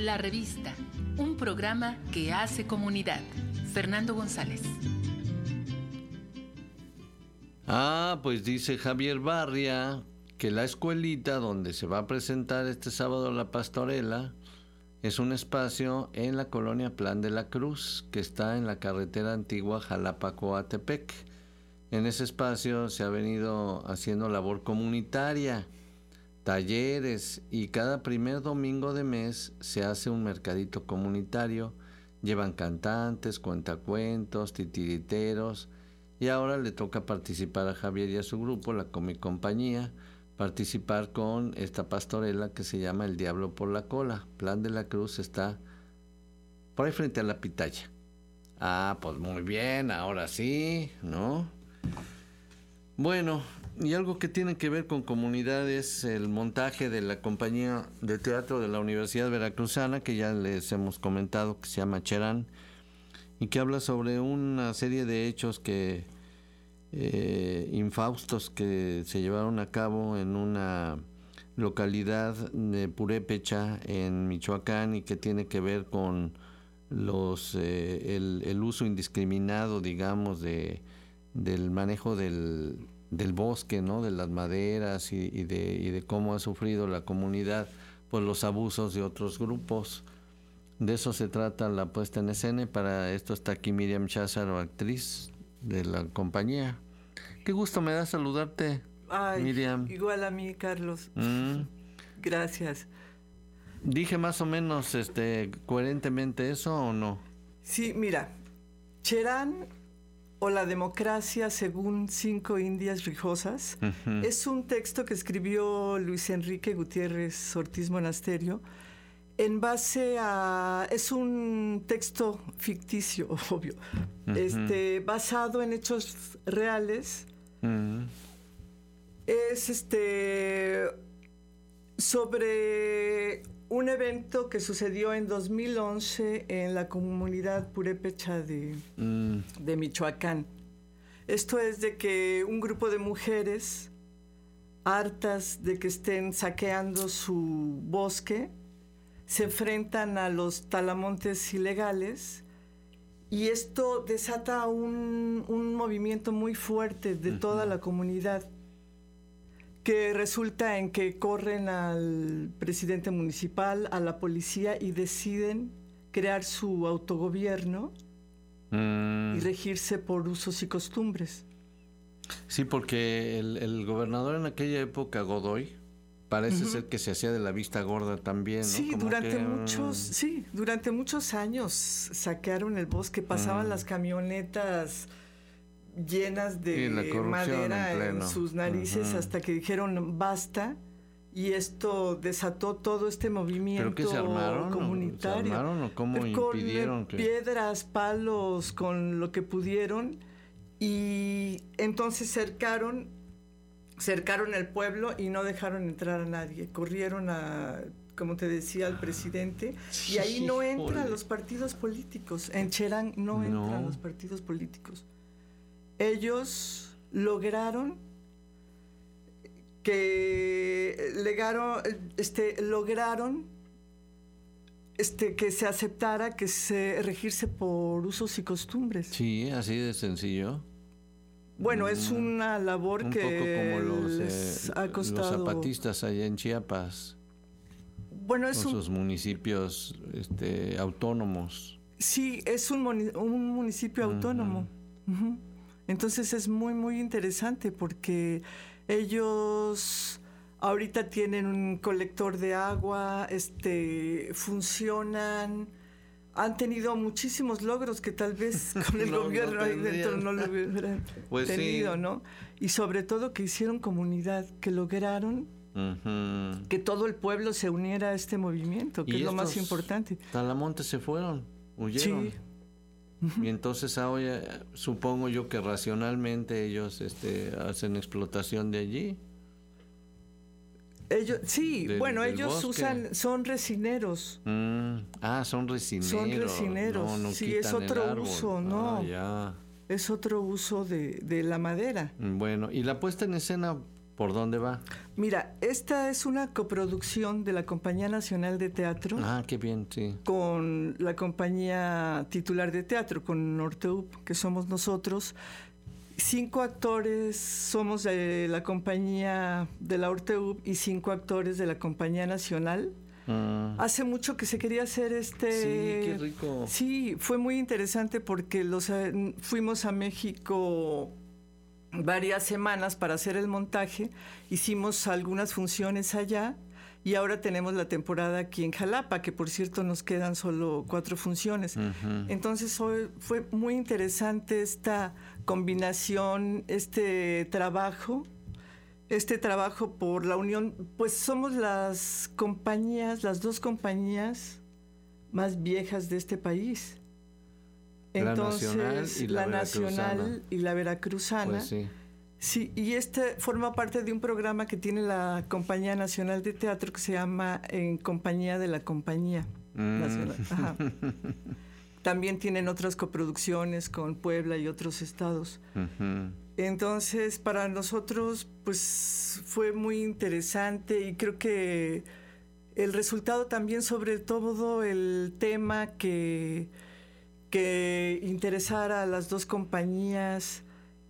La Revista, un programa que hace comunidad. Fernando González. Ah, pues dice Javier Barria que la escuelita donde se va a presentar este sábado la pastorela es un espacio en la colonia Plan de la Cruz, que está en la carretera antigua Jalapa-Coatepec. En ese espacio se ha venido haciendo labor comunitaria, talleres, y cada primer domingo de mes se hace un mercadito comunitario. Llevan cantantes, cuentacuentos, titiriteros, y ahora le toca participar a Javier y a su grupo, la Comi Compañía, participar con esta pastorela que se llama El Diablo por la Cola. Plan de la Cruz está por ahí frente a la Pitaya. Ah, pues muy bien, ahora sí, ¿no? Bueno, y algo que tiene que ver con comunidades, el montaje de la compañía de teatro de la Universidad Veracruzana, que ya les hemos comentado, que se llama Cherán, y que habla sobre una serie de hechos que eh, infaustos que se llevaron a cabo en una localidad de Purépecha, en Michoacán, y que tiene que ver con los eh, el, el uso indiscriminado, digamos, de del manejo del, del bosque, ¿no? De las maderas, y, y, de, y de cómo ha sufrido la comunidad por los abusos de otros grupos. De eso se trata la puesta en escena. Para esto está aquí Miriam Cházaro, actriz de la compañía. Qué gusto me da saludarte. Ay, Miriam. Igual a mí, Carlos. Mm. Gracias. ¿Dije más o menos este coherentemente eso o no? Sí, mira, Cherán o la democracia según cinco indias rijosas, uh-huh. es un texto que escribió Luis Enrique Gutiérrez Ortiz Monasterio en base a... es un texto ficticio, obvio, uh-huh. este, basado en hechos reales. Uh-huh. Es este sobre un evento que sucedió en dos mil once en la comunidad purépecha de, mm. de Michoacán. Esto es de que un grupo de mujeres, hartas de que estén saqueando su bosque, se enfrentan a los talamontes ilegales, y esto desata un, un movimiento muy fuerte de uh-huh. toda la comunidad, que resulta en que corren al presidente municipal, a la policía, y deciden crear su autogobierno mm. y regirse por usos y costumbres. Sí, porque el, el gobernador en aquella época, Godoy, parece uh-huh. ser que se hacía de la vista gorda también, ¿no? Sí, Como durante que... muchos, sí, durante muchos años saquearon el bosque, pasaban mm. las camionetas llenas de madera en, en sus narices uh-huh. hasta que dijeron basta, y esto desató todo este movimiento. ¿Pero qué se armaron? Comunitario. ¿Se armaron o cómo con impidieron que...? Piedras, palos, con lo que pudieron, y entonces cercaron cercaron el pueblo y no dejaron entrar a nadie. Corrieron a, como te decía, al presidente, y ahí no entran los partidos políticos. En Cherán no, no entran los partidos políticos. Ellos lograron que legaron, este, lograron este, que se aceptara que se regirse por usos y costumbres. Sí, así de sencillo. Bueno, mm. es una labor un que poco como los, les eh, ha costado. Los zapatistas allá en Chiapas. Bueno, es con un... sus municipios este, autónomos. Sí, es un, moni- un municipio uh-huh. autónomo. Uh-huh. Entonces es muy, muy interesante porque ellos ahorita tienen un colector de agua, este, funcionan, han tenido muchísimos logros que tal vez con el no, gobierno no ahí dentro no lo hubieran pues tenido, sí. ¿no? Y sobre todo que hicieron comunidad, que lograron uh-huh. que todo el pueblo se uniera a este movimiento, que es lo más importante. Talamontes se fueron, huyeron. Sí. Y entonces ahora supongo yo que racionalmente ellos este, hacen explotación de allí. Ellos, sí, del, bueno, del ellos bosque. usan, son resineros. Mm, ah, son resineros. Son resineros, no, no sí, es otro uso, ¿no? Ah, ya. Es otro uso de, de la madera. Bueno, y la puesta en escena, ¿Por dónde va? Mira, esta es una coproducción de la Compañía Nacional de Teatro. Ah, qué bien, sí. Con la compañía titular de teatro, con Norteup, que somos nosotros. Cinco actores somos de la compañía de la Orteup y cinco actores de la Compañía Nacional. Mm. Hace mucho que se quería hacer este... Sí, qué rico. Sí, fue muy interesante porque los, eh, fuimos a México varias semanas para hacer el montaje. Hicimos algunas funciones allá y ahora tenemos la temporada aquí en Jalapa, que por cierto nos quedan solo cuatro funciones. Uh-huh. Entonces hoy fue muy interesante esta combinación, este trabajo, este trabajo por la unión. Pues somos las compañías, las dos compañías más viejas de este país. Entonces, la nacional y la, la nacional y la veracruzana. Pues sí. Sí, y este forma parte de un programa que tiene la Compañía Nacional de Teatro que se llama En Compañía de la Compañía mm. Nacional. Ajá. También tienen otras coproducciones con Puebla y otros estados. Uh-huh. Entonces, para nosotros, pues, fue muy interesante y creo que el resultado también, sobre todo el tema que, que interesara a las dos compañías,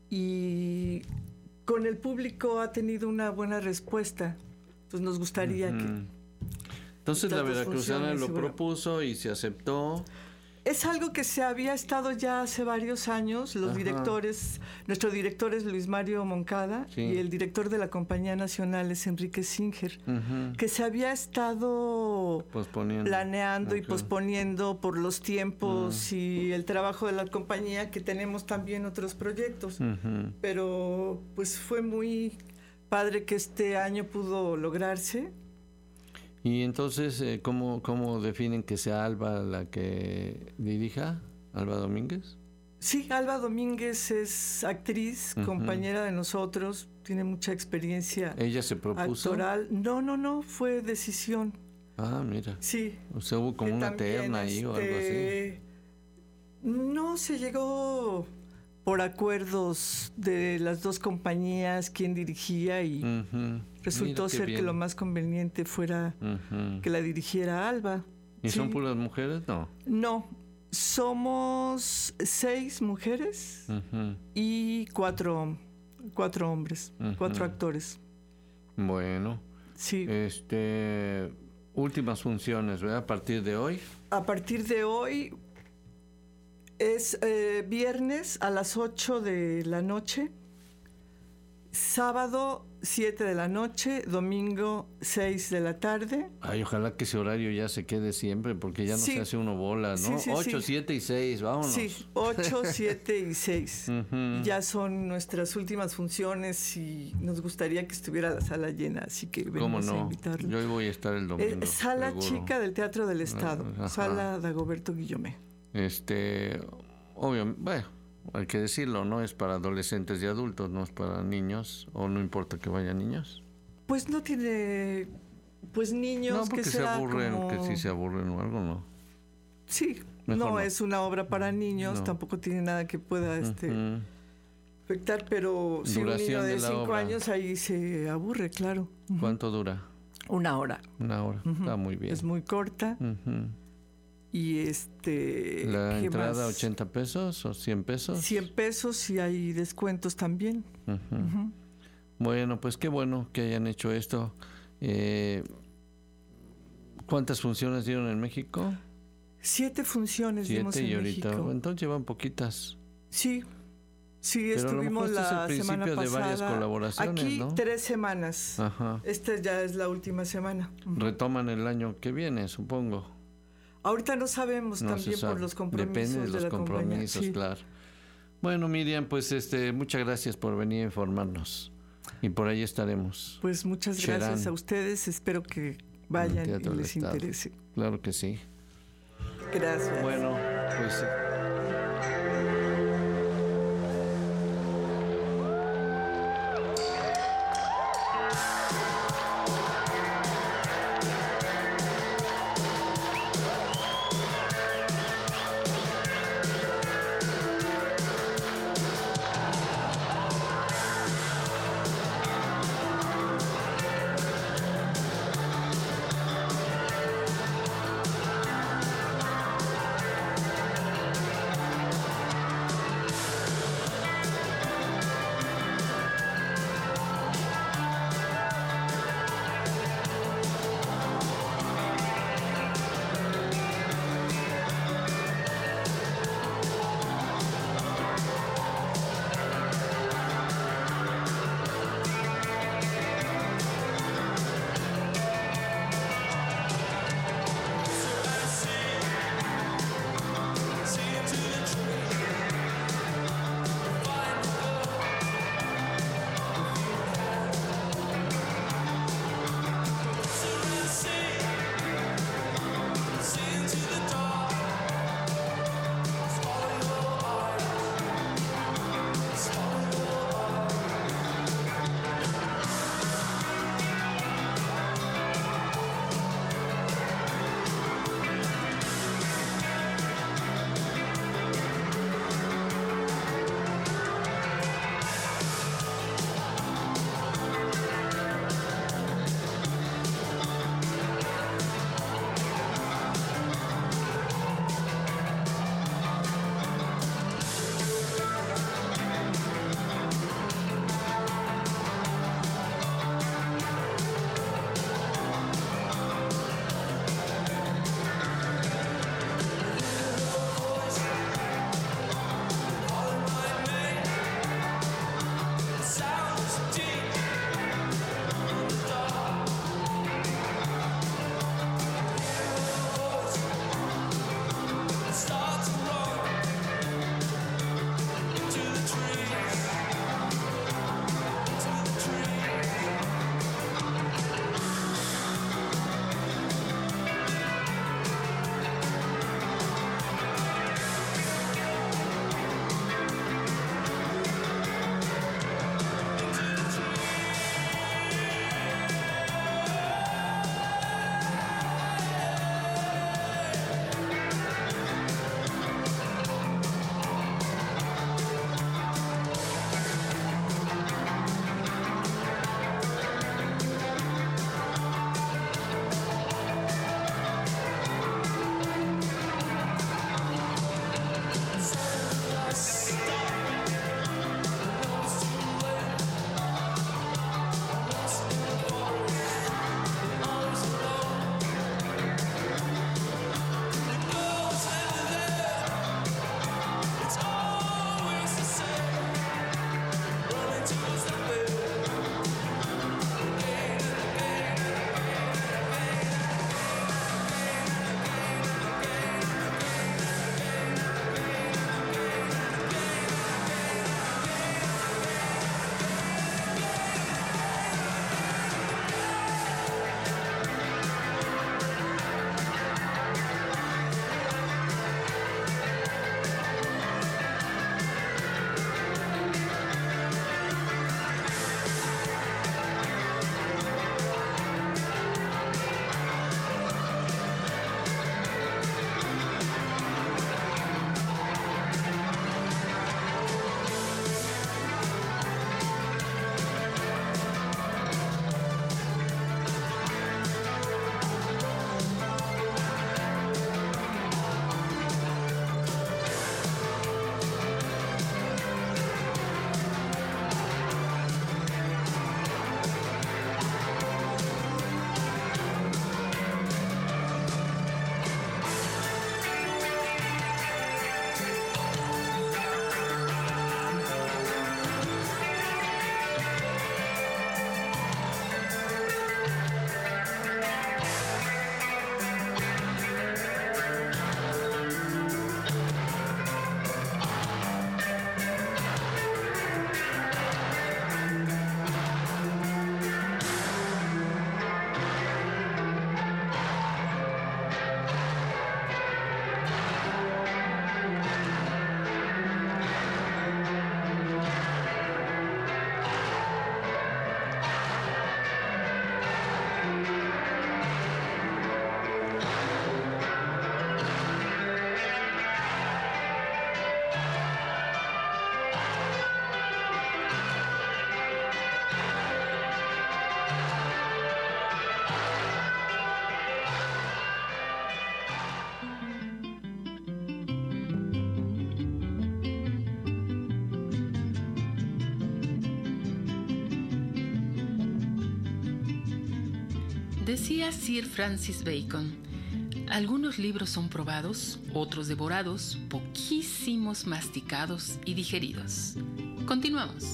y con el público ha tenido una buena respuesta. Pues nos gustaría uh-huh. que... Entonces la veracruzana lo propuso y se aceptó. Es algo que se había estado ya hace varios años. Los Ajá. directores, nuestro director es Luis Mario Moncada, sí. y el director de la Compañía Nacional es Enrique Singer, uh-huh. que se había estado posponiendo. planeando okay. y posponiendo por los tiempos uh-huh. y el trabajo de la compañía, que tenemos también otros proyectos. Uh-huh. Pero pues fue muy padre que este año pudo lograrse. Y entonces, eh, ¿cómo, ¿cómo definen que sea Alba la que dirija? ¿Alba Domínguez? Sí, Alba Domínguez es actriz, uh-huh. compañera de nosotros, tiene mucha experiencia. ¿Ella se propuso? Actoral. No, no, no, fue decisión. Ah, mira. Sí. O sea, hubo como una terna ahí este, o algo así. No, se llegó por acuerdos de las dos compañías, quién dirigía y... Uh-huh. Resultó ser bien. Que lo más conveniente fuera uh-huh. que la dirigiera Alba. ¿Y sí. son puras mujeres? No. No, somos seis mujeres uh-huh. y cuatro, cuatro hombres, uh-huh. cuatro actores. Bueno. Sí. Este, últimas funciones, ¿verdad? A partir de hoy. A partir de hoy es eh, viernes a las ocho de la noche, sábado siete de la noche, domingo seis de la tarde. Ay, ojalá que ese horario ya se quede siempre, porque ya no sí. se hace uno bola, ¿no? Sí, sí, ocho, sí. siete y seis, vámonos. Sí, ocho, siete y seis. Uh-huh. Ya son nuestras últimas funciones y nos gustaría que estuviera la sala llena, así que venimos no? a invitarlo. Yo hoy voy a estar el domingo. Eh, sala seguro. Chica del Teatro del Estado, Ajá. sala Dagoberto Guillomé. Este, obvio, bueno, hay que decirlo, no es para adolescentes y adultos, no es para niños, o no importa que vayan niños. Pues no tiene, pues niños no, porque que se aburren, como... que si se aburren o algo, ¿no? Sí, Mejor no, no es una obra para niños, no. tampoco tiene nada que pueda este uh-huh. afectar, pero si un niño de, de cinco obra. años ahí se aburre, claro. Uh-huh. ¿Cuánto dura? Una hora. Una hora, uh-huh. está muy bien. Es muy corta. Uh-huh. Y este... ¿La entrada más? ochenta pesos o cien pesos? cien pesos y hay descuentos también. Uh-huh. Uh-huh. Bueno, pues qué bueno que hayan hecho esto. Eh, ¿Cuántas funciones dieron en México? Siete funciones Siete dimos en y ahorita, México. Entonces llevan poquitas. Sí, sí, pero estuvimos a lo la este es el semana principio pasada. De varias colaboraciones, Aquí ¿no? tres semanas. Ajá. Esta ya es la última semana. Uh-huh. Retoman el año que viene, supongo. Ahorita no sabemos, no también por los compromisos. Depende de, de los la compromisos, sí. claro. Bueno, Miriam, pues este, muchas gracias por venir a informarnos. Y por ahí estaremos. Pues muchas Cherán. gracias a ustedes. Espero que vayan y les interese. Claro que sí. Gracias. Bueno, pues... Decía Sir Francis Bacon, algunos libros son probados, otros devorados, poquísimos masticados y digeridos. Continuamos.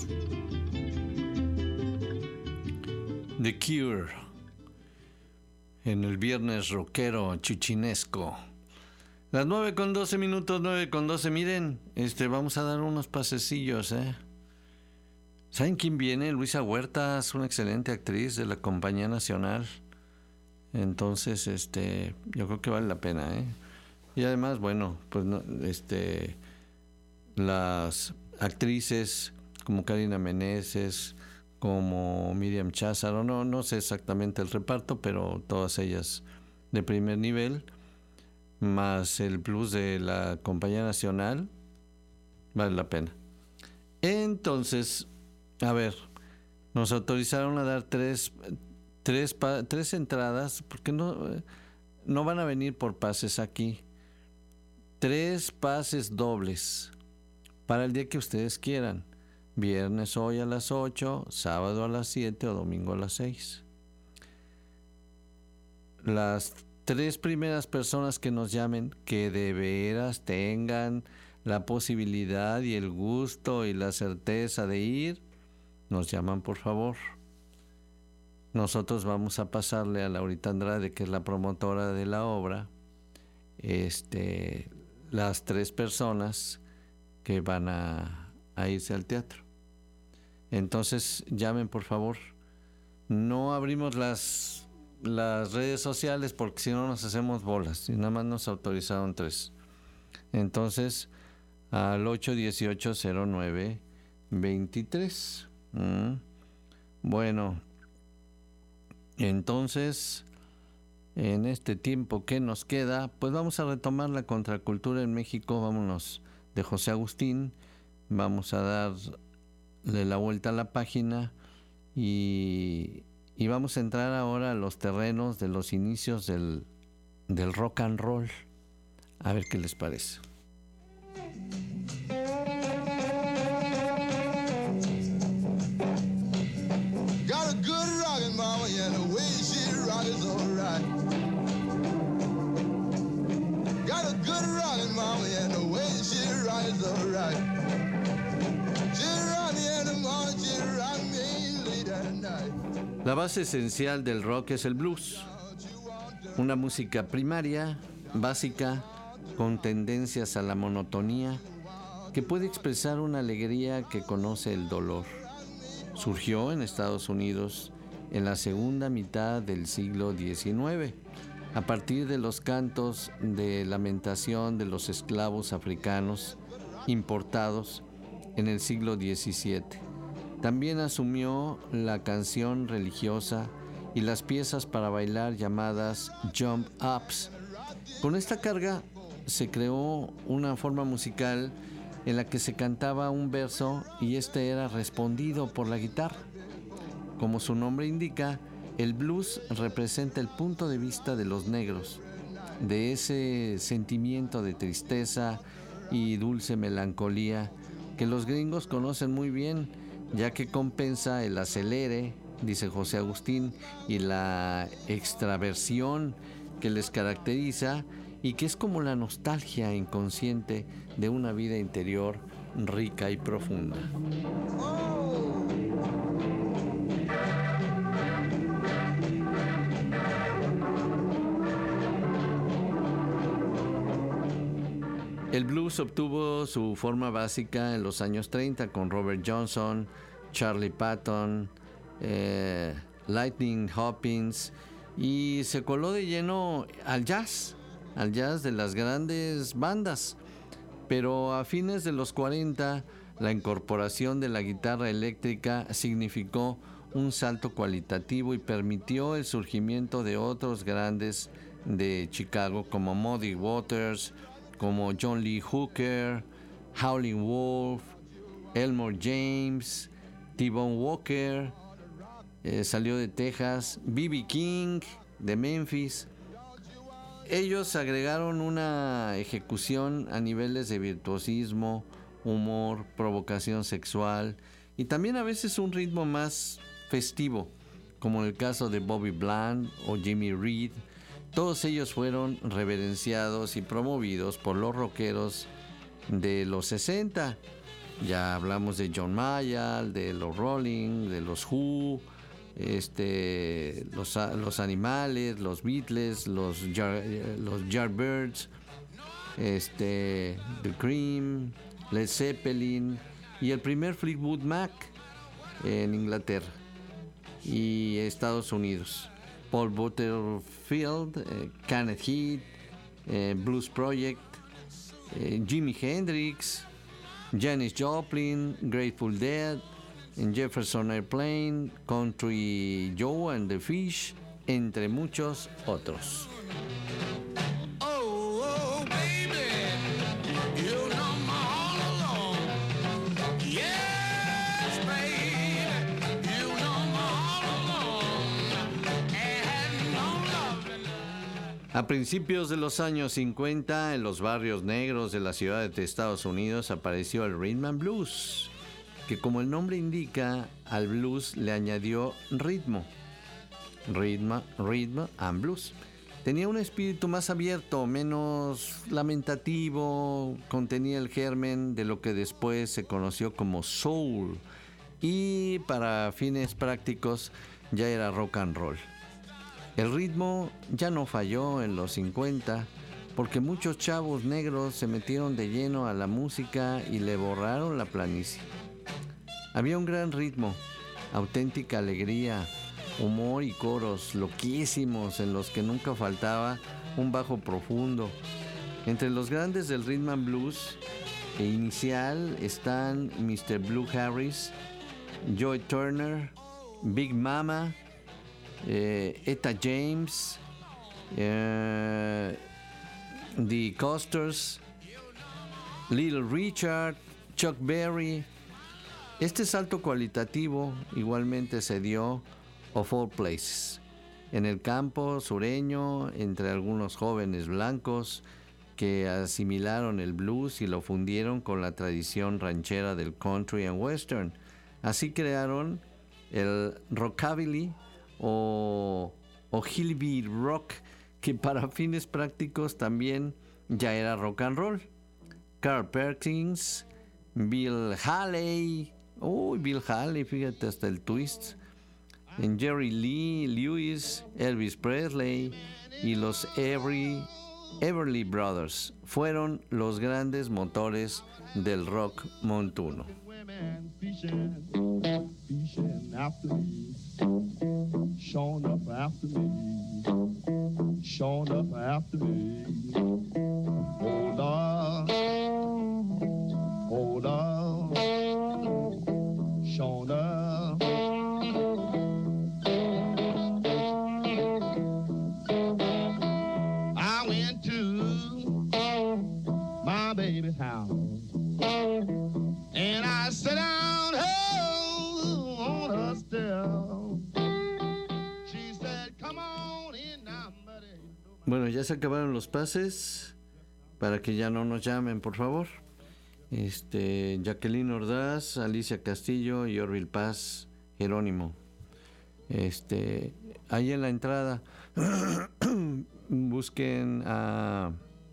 The Cure, en el viernes rockero chuchinesco. Las nueve con doce minutos, nueve con doce. Miren, este, vamos a dar unos pasecillos, ¿eh? ¿Saben quién viene? Luisa Huertas, una excelente actriz de la Compañía Nacional. Entonces, este, yo creo que vale la pena, ¿eh? Y además, bueno, pues, no, este, las actrices como Karina Meneses, como Miriam Cházaro, no, no sé exactamente el reparto, pero todas ellas de primer nivel, más el plus de la Compañía Nacional, vale la pena. Entonces, a ver, nos autorizaron a dar tres, tres, tres entradas, porque no, no van a venir por pases aquí. Tres pases dobles para el día que ustedes quieran. Viernes hoy a las ocho, sábado a las siete o domingo a las seis. Las tres primeras personas que nos llamen, que de veras tengan la posibilidad y el gusto y la certeza de ir, nos llaman, por favor. Nosotros vamos a pasarle a Laurita Andrade, que es la promotora de la obra, este, las tres personas que van a, a irse al teatro. Entonces, llamen, por favor. No abrimos las, las redes sociales porque si no nos hacemos bolas, y nada más nos autorizaron tres. Entonces, al ocho dieciocho cero nueve veintitrés. Mm. Bueno, entonces, en este tiempo que nos queda, pues vamos a retomar la contracultura en México. Vámonos de José Agustín, vamos a darle la vuelta a la página y, y vamos a entrar ahora a los terrenos de los inicios del, del rock and roll. A ver qué les parece. Got a good rockin' mama, and the way she rock is alright. Got a good rockin' mama, and the way she rock is alright. She rock me in the morning, she rock me late at night. La base esencial del rock es el blues, una música primaria, básica, con tendencias a la monotonía, que puede expresar una alegría que conoce el dolor. Surgió en Estados Unidos en la segunda mitad del siglo diecinueve, a partir de los cantos de lamentación de los esclavos africanos importados en el siglo diecisiete. También asumió la canción religiosa y las piezas para bailar llamadas jump ups. Con esta carga se creó una forma musical en la que se cantaba un verso y este era respondido por la guitarra. Como su nombre indica, el blues representa el punto de vista de los negros, de ese sentimiento de tristeza y dulce melancolía que los gringos conocen muy bien, ya que compensa el acelere, dice José Agustín, y la extraversión que les caracteriza y que es como la nostalgia inconsciente de una vida interior rica y profunda. El blues obtuvo su forma básica en los años treinta con Robert Johnson, Charlie Patton, eh, Lightning Hopkins, y se coló de lleno al jazz, al jazz de las grandes bandas. Pero a fines de los cuarenta, la incorporación de la guitarra eléctrica significó un salto cualitativo y permitió el surgimiento de otros grandes de Chicago como Muddy Waters, como John Lee Hooker, Howlin' Wolf, Elmore James, T-Bone Walker, eh, salió de Texas, B B King de Memphis. Ellos agregaron una ejecución a niveles de virtuosismo, humor, provocación sexual y también a veces un ritmo más festivo, como en el caso de Bobby Bland o Jimmy Reed. Todos ellos fueron reverenciados y promovidos por los rockeros de los sesenta. Ya hablamos de John Mayall, de los Rolling, de los Who, este, los, los Animales, los Beatles, los, Jar, los Yardbirds, este, The Cream, Led Zeppelin y el primer Fleetwood Mac en Inglaterra y Estados Unidos. Paul Butterfield, eh, Kenneth Heat, eh, Blues Project, eh, Jimi Hendrix, Janis Joplin, Grateful Dead, en Jefferson Airplane, Country Joe and the Fish, entre muchos otros. A principios de los años cincuenta, en los barrios negros de las ciudades de Estados Unidos apareció el Rhythm and Blues, que como el nombre indica, al blues le añadió ritmo. Ritmo, ritmo and blues. Tenía un espíritu más abierto, menos lamentativo, contenía el germen de lo que después se conoció como soul y para fines prácticos ya era rock and roll. El ritmo ya no falló en los cincuenta porque muchos chavos negros se metieron de lleno a la música y le borraron la planicie. Había un gran ritmo, auténtica alegría, humor y coros loquísimos en los que nunca faltaba un bajo profundo. Entre los grandes del rhythm and blues e inicial están mister Blue Harris, Joy Turner, Big Mama, Eh, Etta James, eh, The Costers, Little Richard, Chuck Berry. Este salto cualitativo igualmente se dio of all places, en el campo sureño, entre algunos jóvenes blancos que asimilaron el blues y lo fundieron con la tradición ranchera del country and western. Así crearon el rockabilly o, o hillbilly rock, que para fines prácticos también ya era rock and roll. Carl Perkins, Bill Haley, uy, Bill Haley, fíjate, hasta el twist, en Jerry Lee Lewis, Elvis Presley y los Every, Everly Brothers fueron los grandes motores del rock montuno. Showing up after me, showing up after me. Hold on, hold on, showing up. I went to my baby's house and I sat down oh, on her step. Bueno, ya se acabaron los pases para que ya no nos llamen, por favor. Este, Jacqueline Ordaz, Alicia Castillo y Orville Paz Jerónimo. Este, ahí en la entrada busquen a,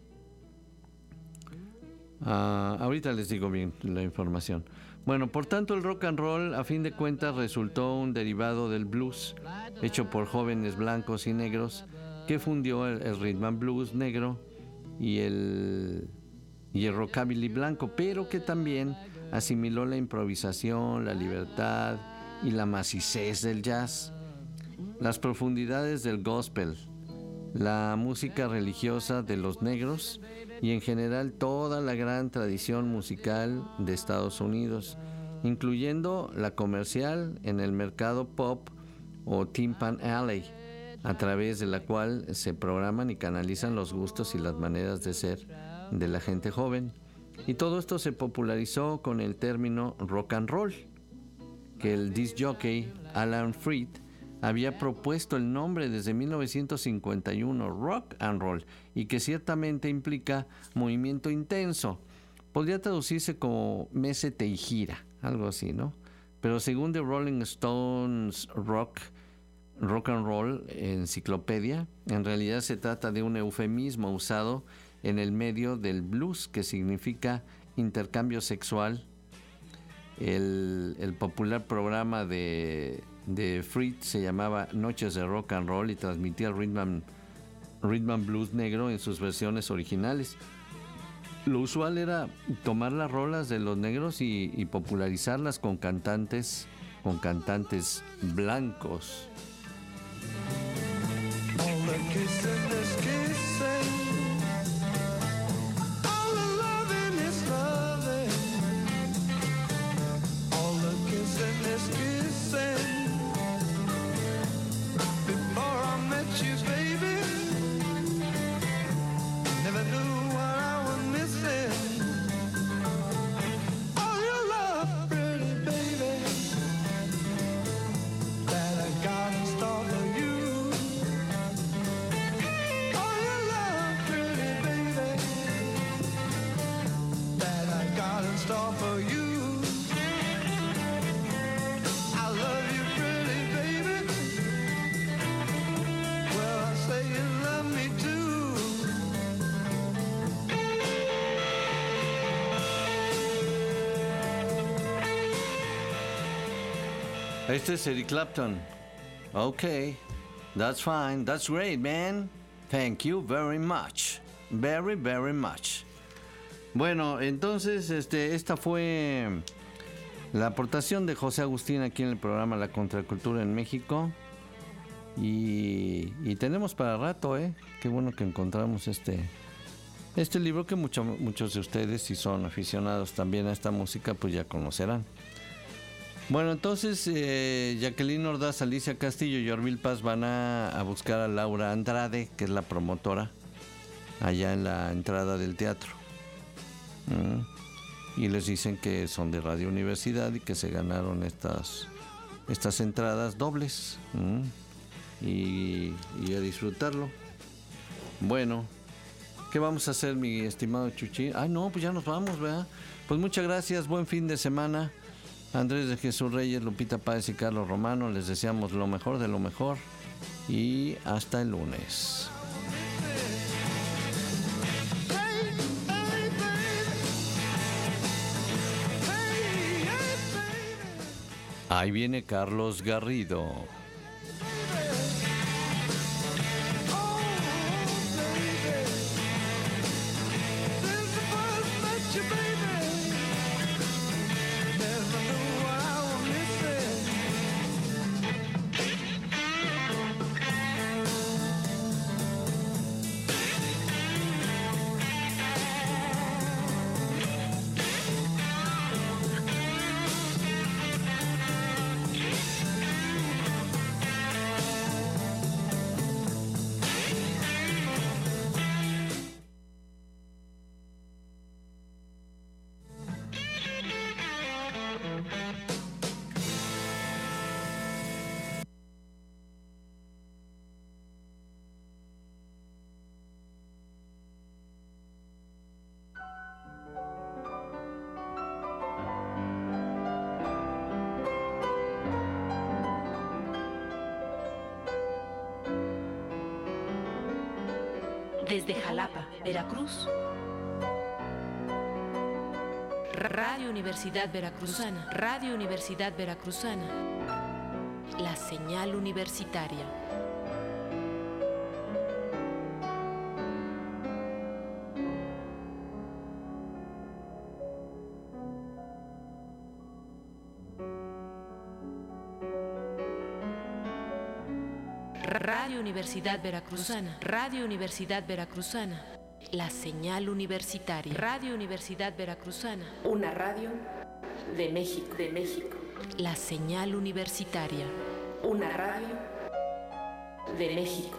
a ahorita les digo bien la información. Bueno, por tanto, el rock and roll a fin de cuentas resultó un derivado del blues, hecho por jóvenes blancos y negros, que fundió el, el rhythm and blues negro y el, y el rockabilly blanco, pero que también asimiló la improvisación, la libertad y la macicez del jazz, las profundidades del gospel, la música religiosa de los negros y en general toda la gran tradición musical de Estados Unidos, incluyendo la comercial en el mercado pop o Tin Pan Alley, a través de la cual se programan y canalizan los gustos y las maneras de ser de la gente joven. Y todo esto se popularizó con el término rock and roll, que el disc jockey Alan Freed había propuesto el nombre desde mil novecientos cincuenta y uno, rock and roll, y que ciertamente implica movimiento intenso. Podría traducirse como mesete y gira, algo así, ¿no? Pero según The Rolling Stones Rock, Rock and Roll Enciclopedia. En realidad se trata de un eufemismo usado en el medio del blues, que significa intercambio sexual. El, el popular programa de, de Fritz se llamaba Noches de Rock and Roll y transmitía rhythm and, rhythm and blues negro en sus versiones originales. Lo usual era tomar las rolas de los negros y, y popularizarlas con cantantes, con cantantes blancos. All the kissing is kissing, all the loving is loving, all the kissing is kissing. Before I met you, baby, never knew what I was missing. All your love, pretty baby, that I got in store for you. All your love, pretty baby, that I got in store for you. I love you, pretty baby. Well, I say you love me too. Este es Eric Clapton. Okay, that's fine. That's great, man. Thank you very much. Very, very much. Bueno, entonces, este, esta fue la aportación de José Agustín aquí en el programa La Contracultura en México. Y, y tenemos para rato, ¿eh? Qué bueno que encontramos este, este libro que mucho, muchos de ustedes, si son aficionados también a esta música, pues ya conocerán. Bueno, entonces eh, Jacqueline Ordaz, Alicia Castillo y Orville Paz van a, a buscar a Laura Andrade, que es la promotora, allá en la entrada del teatro. Mm. Y les dicen que son de Radio Universidad y que se ganaron estas, estas entradas dobles. Mm. Y, y a disfrutarlo. Bueno, ¿qué vamos a hacer, mi estimado Chuchín? Ah, no, pues ya nos vamos, ¿verdad? Pues muchas gracias, buen fin de semana. Andrés de Jesús Reyes, Lupita Páez y Carlos Romano, les deseamos lo mejor de lo mejor y hasta el lunes. Ahí viene Carlos Garrido. Desde Jalapa, Veracruz, Radio Universidad Veracruzana, Radio Universidad Veracruzana, la señal universitaria. Radio Universidad Veracruzana, Radio Universidad Veracruzana, la señal universitaria. Radio Universidad Veracruzana, una radio de México, de México. La señal universitaria, una radio de México.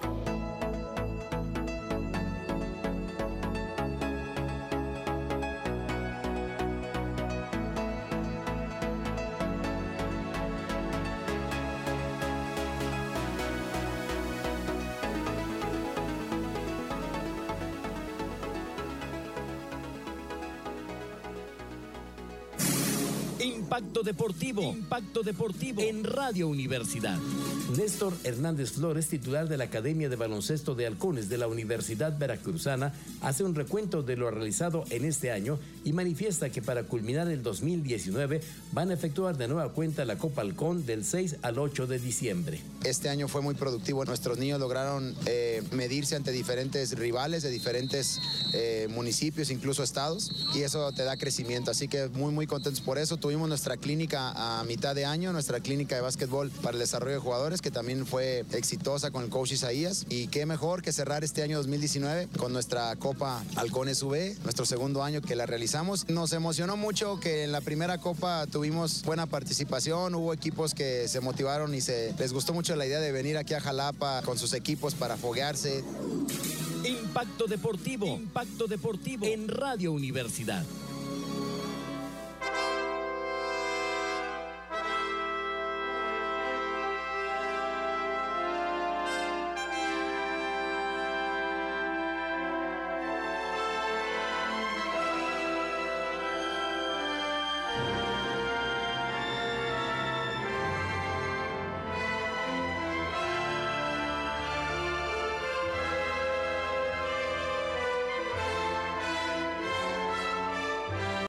Impacto Deportivo, Impacto Deportivo en Radio Universidad. Néstor Hernández Flores, titular de la Academia de Baloncesto de Halcones de la Universidad Veracruzana, hace un recuento de lo realizado en este año y manifiesta que para culminar el dos mil diecinueve van a efectuar de nueva cuenta la Copa Halcón del seis al ocho de diciembre. Este año fue muy productivo. Nuestros niños lograron eh, medirse ante diferentes rivales de diferentes eh, municipios, incluso estados, y eso te da crecimiento. Así que muy, muy contentos por eso. Tuvimos nuestra clínica a mitad de año, nuestra clínica de básquetbol para el desarrollo de jugadores, que también fue exitosa con el coach Isaías. Y qué mejor que cerrar este año dos mil diecinueve con nuestra Copa Halcones U V, nuestro segundo año que la realizamos. Nos emocionó mucho que en la primera Copa tuvimos buena participación, hubo equipos que se motivaron y se les gustó mucho la idea de venir aquí a Jalapa con sus equipos para foguearse. Impacto Deportivo, Impacto Deportivo en Radio Universidad.